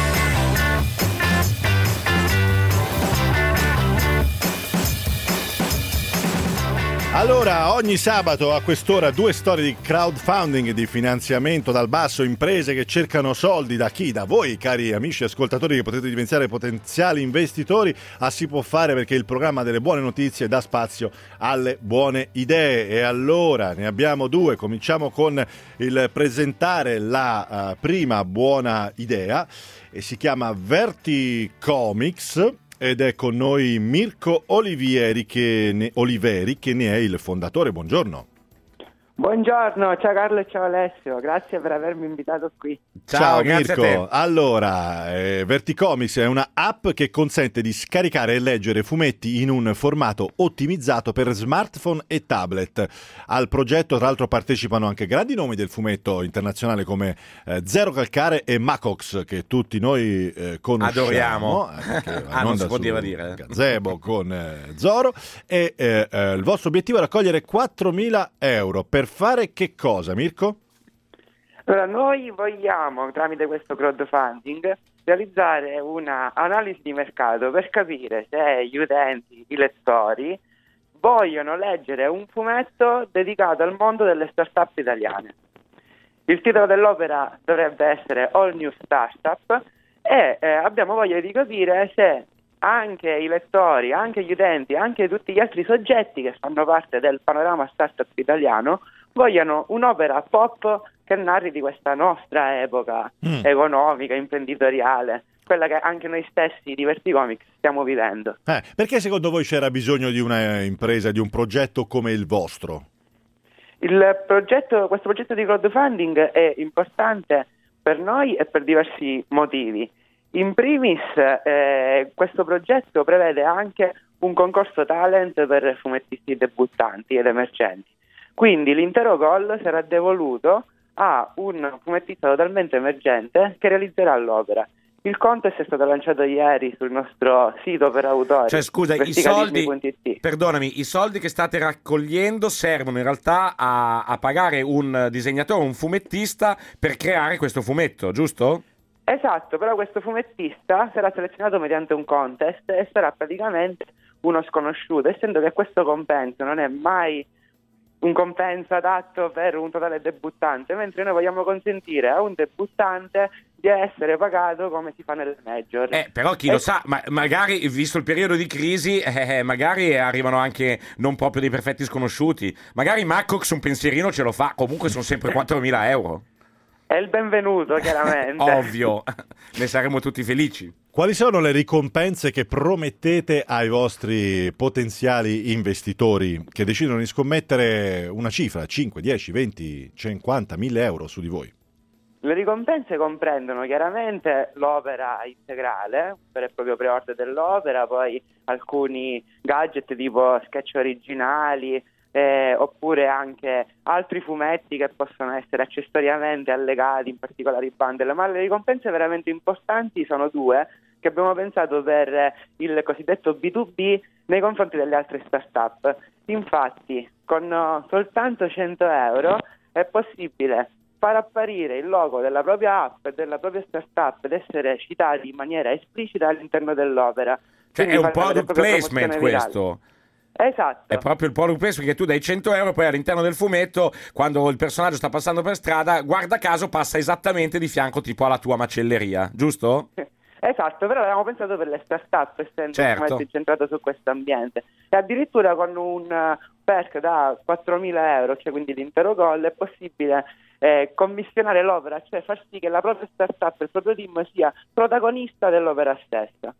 Allora, ogni sabato a quest'ora due storie di crowdfunding, di finanziamento dal basso, imprese che cercano soldi da chi? Da voi, cari amici ascoltatori che potete diventare potenziali investitori. Ah, si può fare perché il programma delle buone notizie dà spazio alle buone idee. E allora ne abbiamo due. Cominciamo con il presentare la uh, prima buona idea e si chiama Verti Comics. Ed è con noi Mirko Olivieri che ne, Oliveri, che ne è il fondatore. Buongiorno. Buongiorno, ciao Carlo e ciao Alessio, grazie per avermi invitato qui. Ciao, grazie a Mirko. te. Allora, eh, Verticomics è una app che consente di scaricare e leggere fumetti in un formato ottimizzato per smartphone e tablet. Al progetto, tra l'altro, partecipano anche grandi nomi del fumetto internazionale come eh, Zero Calcare e Macox, che tutti noi eh, conosciamo. Adoriamo. eh, perché Ah, non si onda può su dire, dire. Gazebo con eh, Zoro. E eh, eh, il vostro obiettivo è raccogliere quattromila euro. Per fare che cosa, Mirko? Allora, noi vogliamo, tramite questo crowdfunding, realizzare una analisi di mercato per capire se gli utenti, i lettori, vogliono leggere un fumetto dedicato al mondo delle start-up italiane. Il titolo dell'opera dovrebbe essere All New Startup e eh, abbiamo voglia di capire se anche i lettori, anche gli utenti, anche tutti gli altri soggetti che fanno parte del panorama startup italiano vogliono un'opera pop che narri di questa nostra epoca mm. economica, imprenditoriale, quella che anche noi stessi di Verticomics stiamo vivendo. Eh, perché secondo voi c'era bisogno di una impresa, di un progetto come il vostro? Il progetto, questo progetto di crowdfunding è importante per noi e per diversi motivi. In primis, eh, questo progetto prevede anche un concorso talent per fumettisti debuttanti ed emergenti. Quindi l'intero goal sarà devoluto a un fumettista totalmente emergente che realizzerà l'opera. Il contest è stato lanciato ieri sul nostro sito per autori. Cioè, scusa, i soldi, verticalismi punto it. perdonami, i soldi che state raccogliendo servono in realtà a, a pagare un disegnatore, un fumettista per creare questo fumetto, giusto? Esatto, però questo fumettista sarà selezionato mediante un contest e sarà praticamente uno sconosciuto, essendo che questo compenso non è mai un compenso adatto per un totale debuttante, mentre noi vogliamo consentire a un debuttante di essere pagato come si fa nelle major. Eh, però chi e... lo sa, ma magari, visto il periodo di crisi, eh, magari arrivano anche non proprio dei perfetti sconosciuti. Magari Macox un pensierino ce lo fa, comunque sono sempre quattromila euro. È il benvenuto, chiaramente. Ovvio, ne saremo tutti felici. Quali sono le ricompense che promettete ai vostri potenziali investitori che decidono di scommettere una cifra, cinque, dieci, venti, cinquanta, mille euro su di voi? Le ricompense comprendono chiaramente l'opera integrale, un vero e proprio pre-order dell'opera, poi alcuni gadget tipo sketch originali, Eh, oppure anche altri fumetti che possono essere accessoriamente allegati in particolari bundle, ma le ricompense veramente importanti sono due che abbiamo pensato per il cosiddetto B due B nei confronti delle altre start-up. Infatti, con soltanto cento euro è possibile far apparire il logo della propria app e della propria start-up ed essere citati in maniera esplicita all'interno dell'opera. Cioè, Quindi è un far vedere product proprio placement promozione questo. virale. Esatto. È proprio il product placement, che tu dai cento euro, poi all'interno del fumetto, quando il personaggio sta passando per strada, guarda caso passa esattamente di fianco tipo alla tua macelleria, giusto? Esatto, però avevamo pensato per le start-up, essendo Certo. incentrato su questo ambiente. E addirittura con un perk da quattromila euro, cioè quindi l'intero goal, è possibile eh, commissionare l'opera, cioè far sì che la propria start-up, il proprio team sia protagonista dell'opera stessa.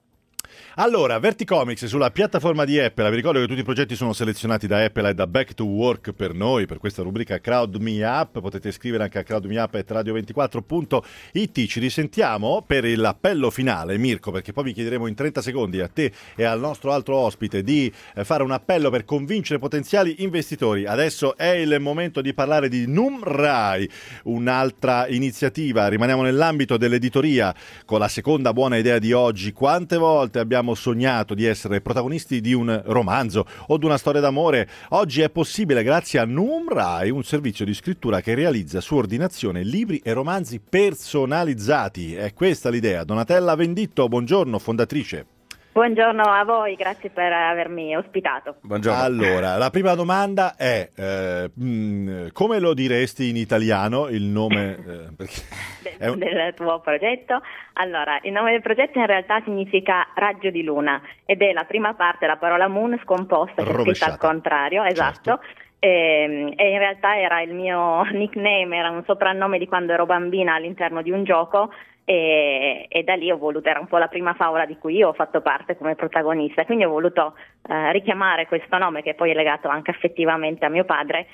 Allora, Verticomics sulla piattaforma di Apple, vi ricordo che tutti i progetti sono selezionati da Apple e da Back to Work per noi, per questa rubrica Crowd Me Up, potete scrivere anche a crowd me up at radio ventiquattro punto it. Ci risentiamo per l'appello finale, Mirko, perché poi vi chiederemo in trenta secondi a te e al nostro altro ospite di fare un appello per convincere potenziali investitori. Adesso è il momento di parlare di Numrai, un'altra iniziativa, rimaniamo nell'ambito dell'editoria con la seconda buona idea di oggi. Quante volte abbiamo sognato di essere protagonisti di un romanzo o di una storia d'amore? Oggi è possibile grazie a Numrai, un servizio di scrittura che realizza su ordinazione libri e romanzi personalizzati. È questa l'idea. Donatella Venditto, buongiorno, fondatrice. Buongiorno a voi, grazie per avermi ospitato. Buongiorno. Allora, la prima domanda è eh, mh, come lo diresti in italiano il nome eh, perché è un... del tuo progetto? Allora, il nome del progetto in realtà significa raggio di luna ed è la prima parte, la parola moon scomposta, che è scritta al contrario, esatto. Certo. E, e in realtà era il mio nickname, era un soprannome di quando ero bambina all'interno di un gioco. E, e da lì ho voluto, era un po' la prima favola di cui io ho fatto parte come protagonista, quindi ho voluto eh, richiamare questo nome che poi è legato anche affettivamente a mio padre,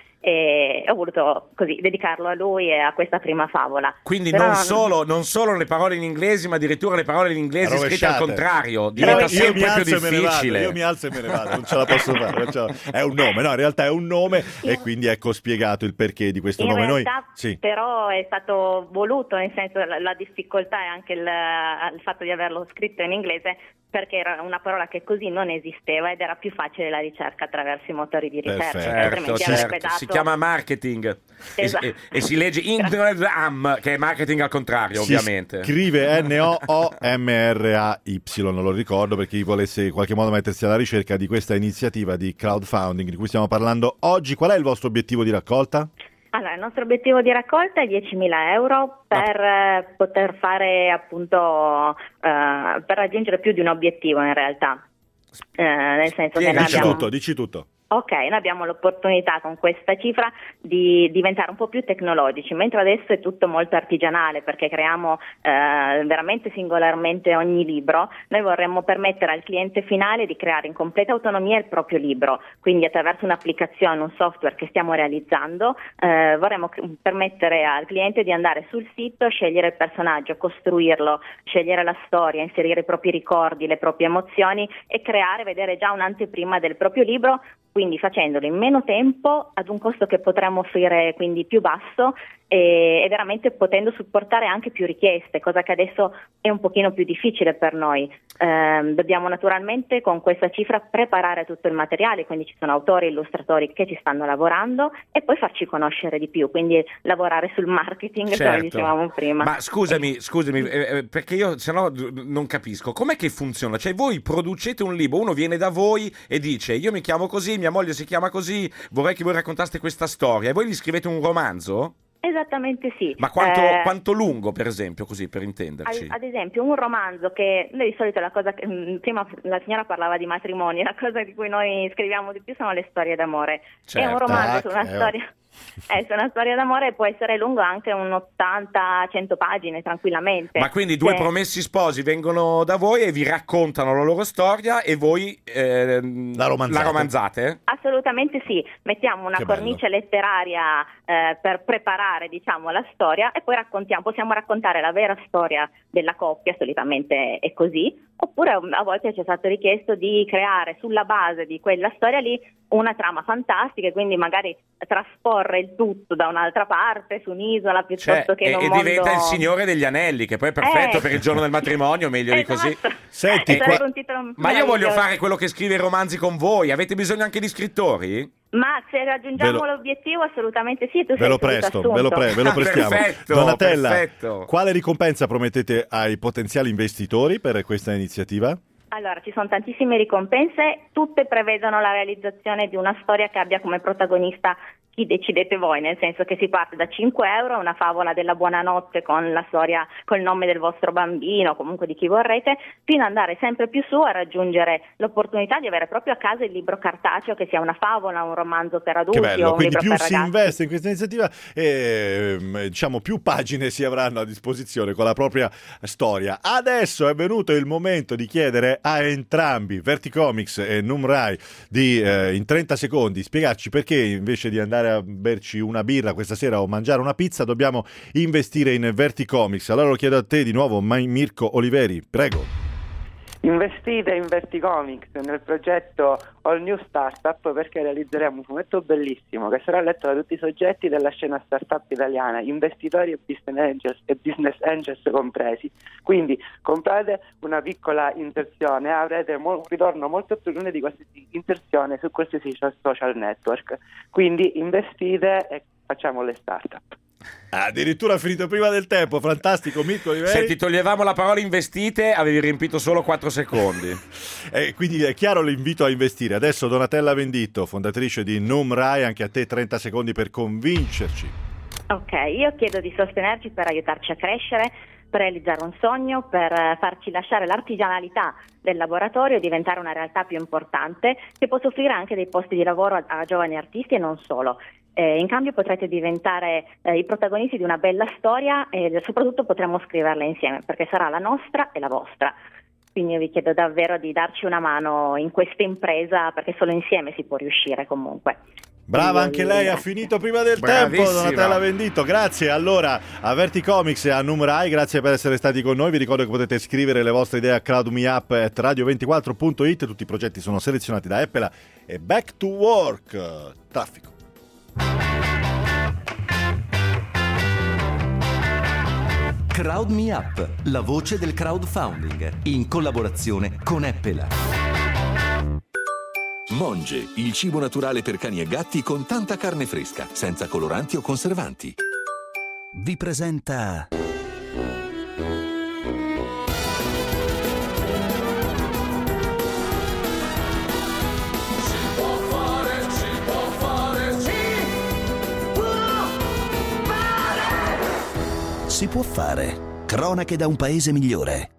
e ho voluto così dedicarlo a lui e a questa prima favola. Quindi Però non solo, non solo le parole in inglese, ma addirittura le parole in inglese scritte al contrario, diventa Io, sempre io mi più alzo e me ne vado, difficile. io mi alzo e me ne vado, non ce la posso fare. non ce la- È un nome, no, in realtà è un nome e quindi ecco spiegato il perché di questo in nome. Noi realtà sì. però è stato voluto, nel senso la, la difficoltà è anche il, il fatto di averlo scritto in inglese, perché era una parola che così non esisteva ed era più facile la ricerca attraverso i motori di ricerca. Certo, altrimenti certo. avrebbe dato... Si chiama marketing e, Esatto. e- e si legge Instagram, che è marketing al contrario, Si ovviamente. scrive N O O M R A Y, non lo ricordo, per chi volesse in qualche modo mettersi alla ricerca di questa iniziativa di crowdfunding di cui stiamo parlando oggi. Qual è il vostro obiettivo di raccolta? Allora, il nostro obiettivo di raccolta è diecimila euro per eh, poter fare appunto, eh, per raggiungere più di un obiettivo in realtà. Eh, nel senso che noi Dici abbiamo... tutto, dici tutto. Ok, noi abbiamo l'opportunità con questa cifra di diventare un po' più tecnologici, mentre adesso è tutto molto artigianale perché creiamo eh, veramente singolarmente ogni libro. Noi vorremmo permettere al cliente finale di creare in completa autonomia il proprio libro, quindi attraverso un'applicazione, un software che stiamo realizzando, eh, vorremmo c- permettere al cliente di andare sul sito, scegliere il personaggio, costruirlo, scegliere la storia, inserire i propri ricordi, le proprie emozioni e creare, vedere già un'anteprima del proprio libro, quindi facendolo in meno tempo ad un costo che potremmo offrire quindi più basso e, e veramente potendo supportare anche più richieste, cosa che adesso è un pochino più difficile per noi. Eh, dobbiamo naturalmente con questa cifra preparare tutto il materiale, quindi ci sono autori e illustratori che ci stanno lavorando e poi farci conoscere di più, quindi lavorare sul marketing Certo. come dicevamo prima. Ma scusami, scusami, eh, eh, perché io se no d- non capisco. Com'è che funziona? Cioè voi producete un libro, uno viene da voi e dice io mi chiamo così, mia moglie si chiama così, vorrei che voi raccontaste questa storia e voi gli scrivete un romanzo? Esattamente sì. Ma quanto, Eh, quanto lungo, per esempio, così per intenderci? Ad, ad esempio un romanzo che noi di solito la cosa che mh, prima la signora parlava di matrimoni, la cosa di cui noi scriviamo di più sono le storie d'amore. Certo. È un romanzo Ah, su una eh, oh. storia eh, su una storia d'amore può essere lungo anche un ottanta cento pagine tranquillamente. Ma quindi due Cioè, promessi sposi vengono da voi e vi raccontano la loro storia e voi eh, la, romanzate. romanzate? Assolutamente sì, mettiamo una Che bello. cornice letteraria eh, per preparare diciamo la storia e poi raccontiamo, possiamo raccontare la vera storia della coppia, solitamente è così, oppure a volte ci è stato richiesto di creare sulla base di quella storia lì una trama fantastica e quindi magari trasporre il tutto da un'altra parte su un'isola piuttosto Cioè, che e, in un e mondo... diventa il Signore degli Anelli, che poi è perfetto Eh. per il giorno del matrimonio, meglio di così. Esatto. Senti, Sarebbe qua- un titolo Ma io voglio meraviglioso. fare quello che scrive i romanzi con voi. Avete bisogno anche di scrittori? Ma se raggiungiamo Ve lo- l'obiettivo assolutamente sì, tu Ve sei lo subito presto, assunto. ve lo, pre- ve lo Ah, prestiamo. perfetto, Donatella, perfetto. quale ricompensa promettete ai potenziali investitori per questa iniziativa? Allora, ci sono tantissime ricompense, tutte prevedono la realizzazione di una storia che abbia come protagonista chi decidete voi, nel senso che si parte da cinque euro, una favola della buonanotte con la storia, col nome del vostro bambino, comunque di chi vorrete, fino ad andare sempre più su a raggiungere l'opportunità di avere proprio a casa il libro cartaceo, che sia una favola, un romanzo per adulti Che bello, o un quindi libro più per si ragazzi. investe in questa iniziativa e ehm, diciamo più pagine si avranno a disposizione con la propria storia. Adesso è venuto il momento di chiedere a entrambi, Verticomics e Numrai, di eh, in trenta secondi spiegarci perché invece di andare a berci una birra questa sera o mangiare una pizza dobbiamo investire in Verticomics. Allora lo chiedo a te di nuovo, Ma- Mirko Oliveri, prego. Investite in Verticomics nel progetto All New Startup perché realizzeremo un fumetto bellissimo che sarà letto da tutti i soggetti della scena startup italiana, investitori e business angels, e business angels compresi. Quindi comprate una piccola inserzione e avrete mo- un ritorno molto più grande di qualsiasi inserzione su qualsiasi social network. Quindi investite e facciamo le startup. Addirittura finito prima del tempo, fantastico Mirko Oliveri. Se ti toglievamo la parola investite avevi riempito solo quattro secondi. Eh, quindi è chiaro l'invito a investire. Adesso Donatella Venditto, fondatrice di Numrai, anche a te trenta secondi per convincerci. Ok, io chiedo di sostenerci per aiutarci a crescere, per realizzare un sogno, per eh, farci lasciare l'artigianalità del laboratorio e diventare una realtà più importante che possa offrire anche dei posti di lavoro a, a giovani artisti e non solo. Eh, in cambio potrete diventare eh, i protagonisti di una bella storia e soprattutto potremo scriverla insieme perché sarà la nostra e la vostra. quindi io vi chiedo davvero di darci una mano in questa impresa, perché solo insieme si può riuscire comunque. Brava anche lei, ha finito prima del tempo, Bravissima. Donatella Venditto, grazie. Allora, a Verticomics e a Numerai, grazie per essere stati con noi. Vi ricordo che potete scrivere le vostre idee a crowdmeup at radio ventiquattro punto it. Tutti i progetti sono selezionati da Apple e Back to Work. Traffico. Crowd Me Up, la voce del crowdfunding, in collaborazione con Apple. Monge, il cibo naturale per cani e gatti con tanta carne fresca, senza coloranti o conservanti. Vi presenta Si può fare. Cronache da un paese migliore.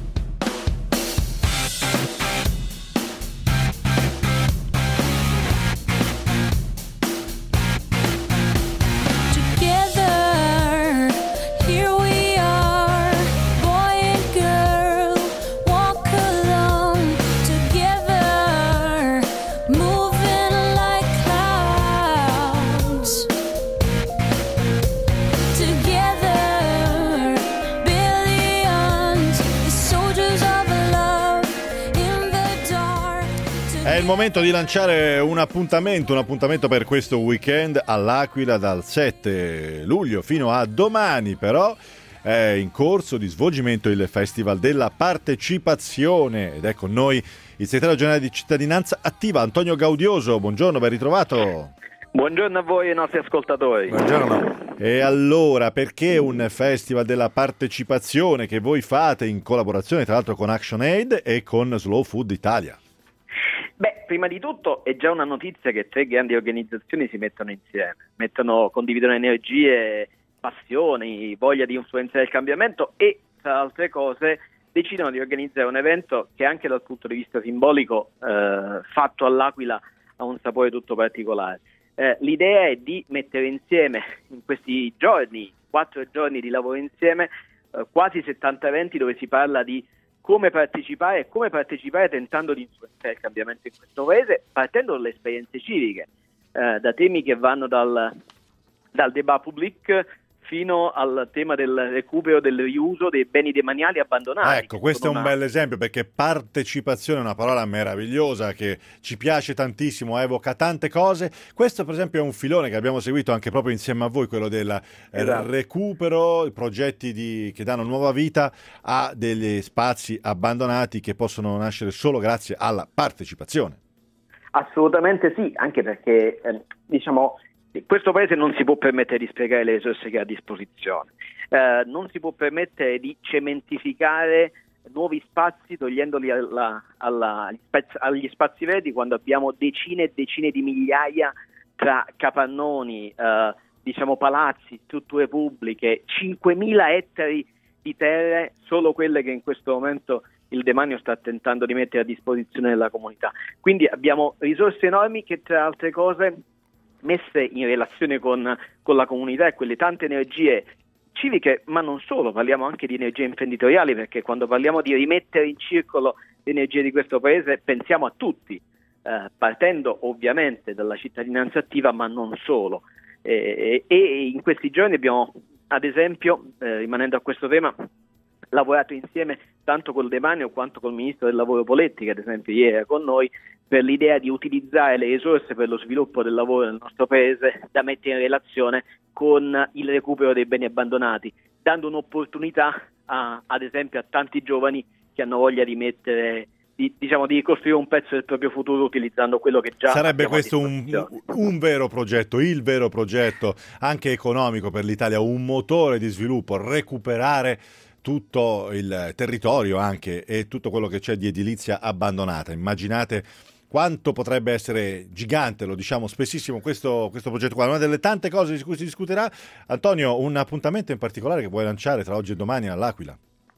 È il momento di lanciare un appuntamento, un appuntamento per questo weekend all'Aquila dal sette luglio fino a domani, però è in corso di svolgimento il Festival della Partecipazione ed è con noi il segretario generale di Cittadinanza Attiva, Antonio Gaudioso. Buongiorno, ben ritrovato. Buongiorno a voi e ai nostri ascoltatori. Buongiorno. E allora, perché un Festival della Partecipazione che voi fate in collaborazione tra l'altro con ActionAid e con Slow Food Italia? Beh, prima di tutto è già una notizia che tre grandi organizzazioni si mettono insieme, mettono, condividono energie, passioni, voglia di influenzare il cambiamento e, tra altre cose, decidono di organizzare un evento che anche dal punto di vista simbolico, eh, fatto all'Aquila, ha un sapore tutto particolare. Eh, l'idea è di mettere insieme in questi giorni, quattro giorni di lavoro insieme, eh, quasi settanta eventi dove si parla di come partecipare e come partecipare tentando di influenzare il cambiamento in questo paese, partendo dalle esperienze civiche, eh, da temi che vanno dal, dal débat public fino al tema del recupero, del riuso dei beni demaniali abbandonati. Ecco, questo è un una... bel esempio, perché partecipazione è una parola meravigliosa che ci piace tantissimo, evoca tante cose. Questo per esempio è un filone che abbiamo seguito anche proprio insieme a voi, quello del esatto. recupero, progetti di, che danno nuova vita a degli spazi abbandonati che possono nascere solo grazie alla partecipazione. Assolutamente sì, anche perché eh, diciamo questo paese non si può permettere di sprecare le risorse che ha a disposizione, eh, non si può permettere di cementificare nuovi spazi togliendoli alla, alla, agli spazi verdi quando abbiamo decine e decine di migliaia tra capannoni, eh, diciamo palazzi, strutture pubbliche, cinquemila ettari di terre, solo quelle che in questo momento il demanio sta tentando di mettere a disposizione della comunità. Quindi abbiamo risorse enormi che, tra altre cose, messe in relazione con, con la comunità e quelle tante energie civiche, ma non solo, parliamo anche di energie imprenditoriali, perché quando parliamo di rimettere in circolo le energie di questo paese pensiamo a tutti, eh, partendo ovviamente dalla cittadinanza attiva, ma non solo. E, e in questi giorni abbiamo, ad esempio, eh, rimanendo a questo tema, lavorato insieme tanto col demanio quanto col ministro del lavoro Poletti, che ad esempio ieri era con noi, per l'idea di utilizzare le risorse per lo sviluppo del lavoro nel nostro paese da mettere in relazione con il recupero dei beni abbandonati, dando un'opportunità a, ad esempio a tanti giovani che hanno voglia di mettere, di, diciamo, di ricostruire un pezzo del proprio futuro utilizzando quello che già sarebbe questo un, un vero progetto, il vero progetto anche economico per l'Italia, un motore di sviluppo, recuperare tutto il territorio anche e tutto quello che c'è di edilizia abbandonata. Immaginate quanto potrebbe essere gigante, lo diciamo spessissimo, questo, questo progetto qua. Una delle tante cose di cui si discuterà. Antonio, un appuntamento in particolare che vuoi lanciare tra oggi e domani all'Aquila?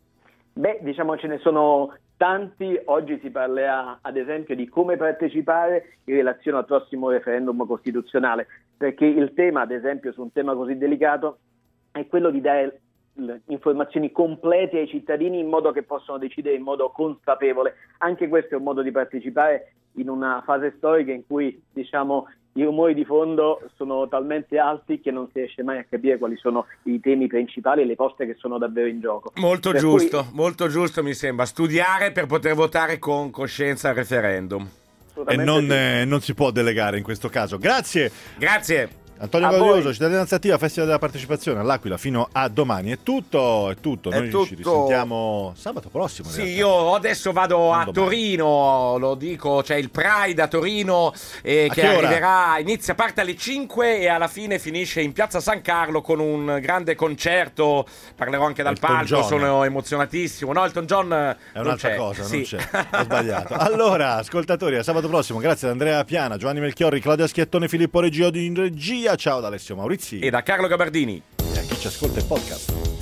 Beh, diciamo ce ne sono tanti. Oggi si parlerà ad esempio di come partecipare in relazione al prossimo referendum costituzionale, perché il tema, ad esempio, su un tema così delicato è quello di dare le informazioni complete ai cittadini in modo che possano decidere in modo consapevole. Anche questo è un modo di partecipare in una fase storica in cui, diciamo, i rumori di fondo sono talmente alti che non si riesce mai a capire quali sono i temi principali e le poste che sono davvero in gioco. Molto Per giusto, cui, molto giusto mi sembra, studiare per poter votare con coscienza al referendum. E non, eh, non si può delegare in questo caso. Grazie. Grazie. Antonio Gaudioso, Cittadinanza Attiva, Festival della Partecipazione all'Aquila fino a domani. È tutto, è tutto. È Noi tutto. ci risentiamo sabato prossimo. in Sì, realtà. io adesso vado Non a domani. Torino, lo dico, c'è il Pride a Torino eh, A che che ora? arriverà, inizia, parte alle cinque e alla fine finisce in Piazza San Carlo con un grande concerto. Parlerò anche dal Elton palco, John. sono emozionatissimo. No, Elton John È non un'altra c'è. cosa, Sì. non c'è. Ho sbagliato. Allora, ascoltatori, a sabato prossimo. Grazie ad Andrea Piana, Giovanni Melchiorri, Claudia Schiattone, Filippo Reggio in regia. Ciao da Alessio Maurizi. E da Carlo Gabardini. E a chi ci ascolta il podcast.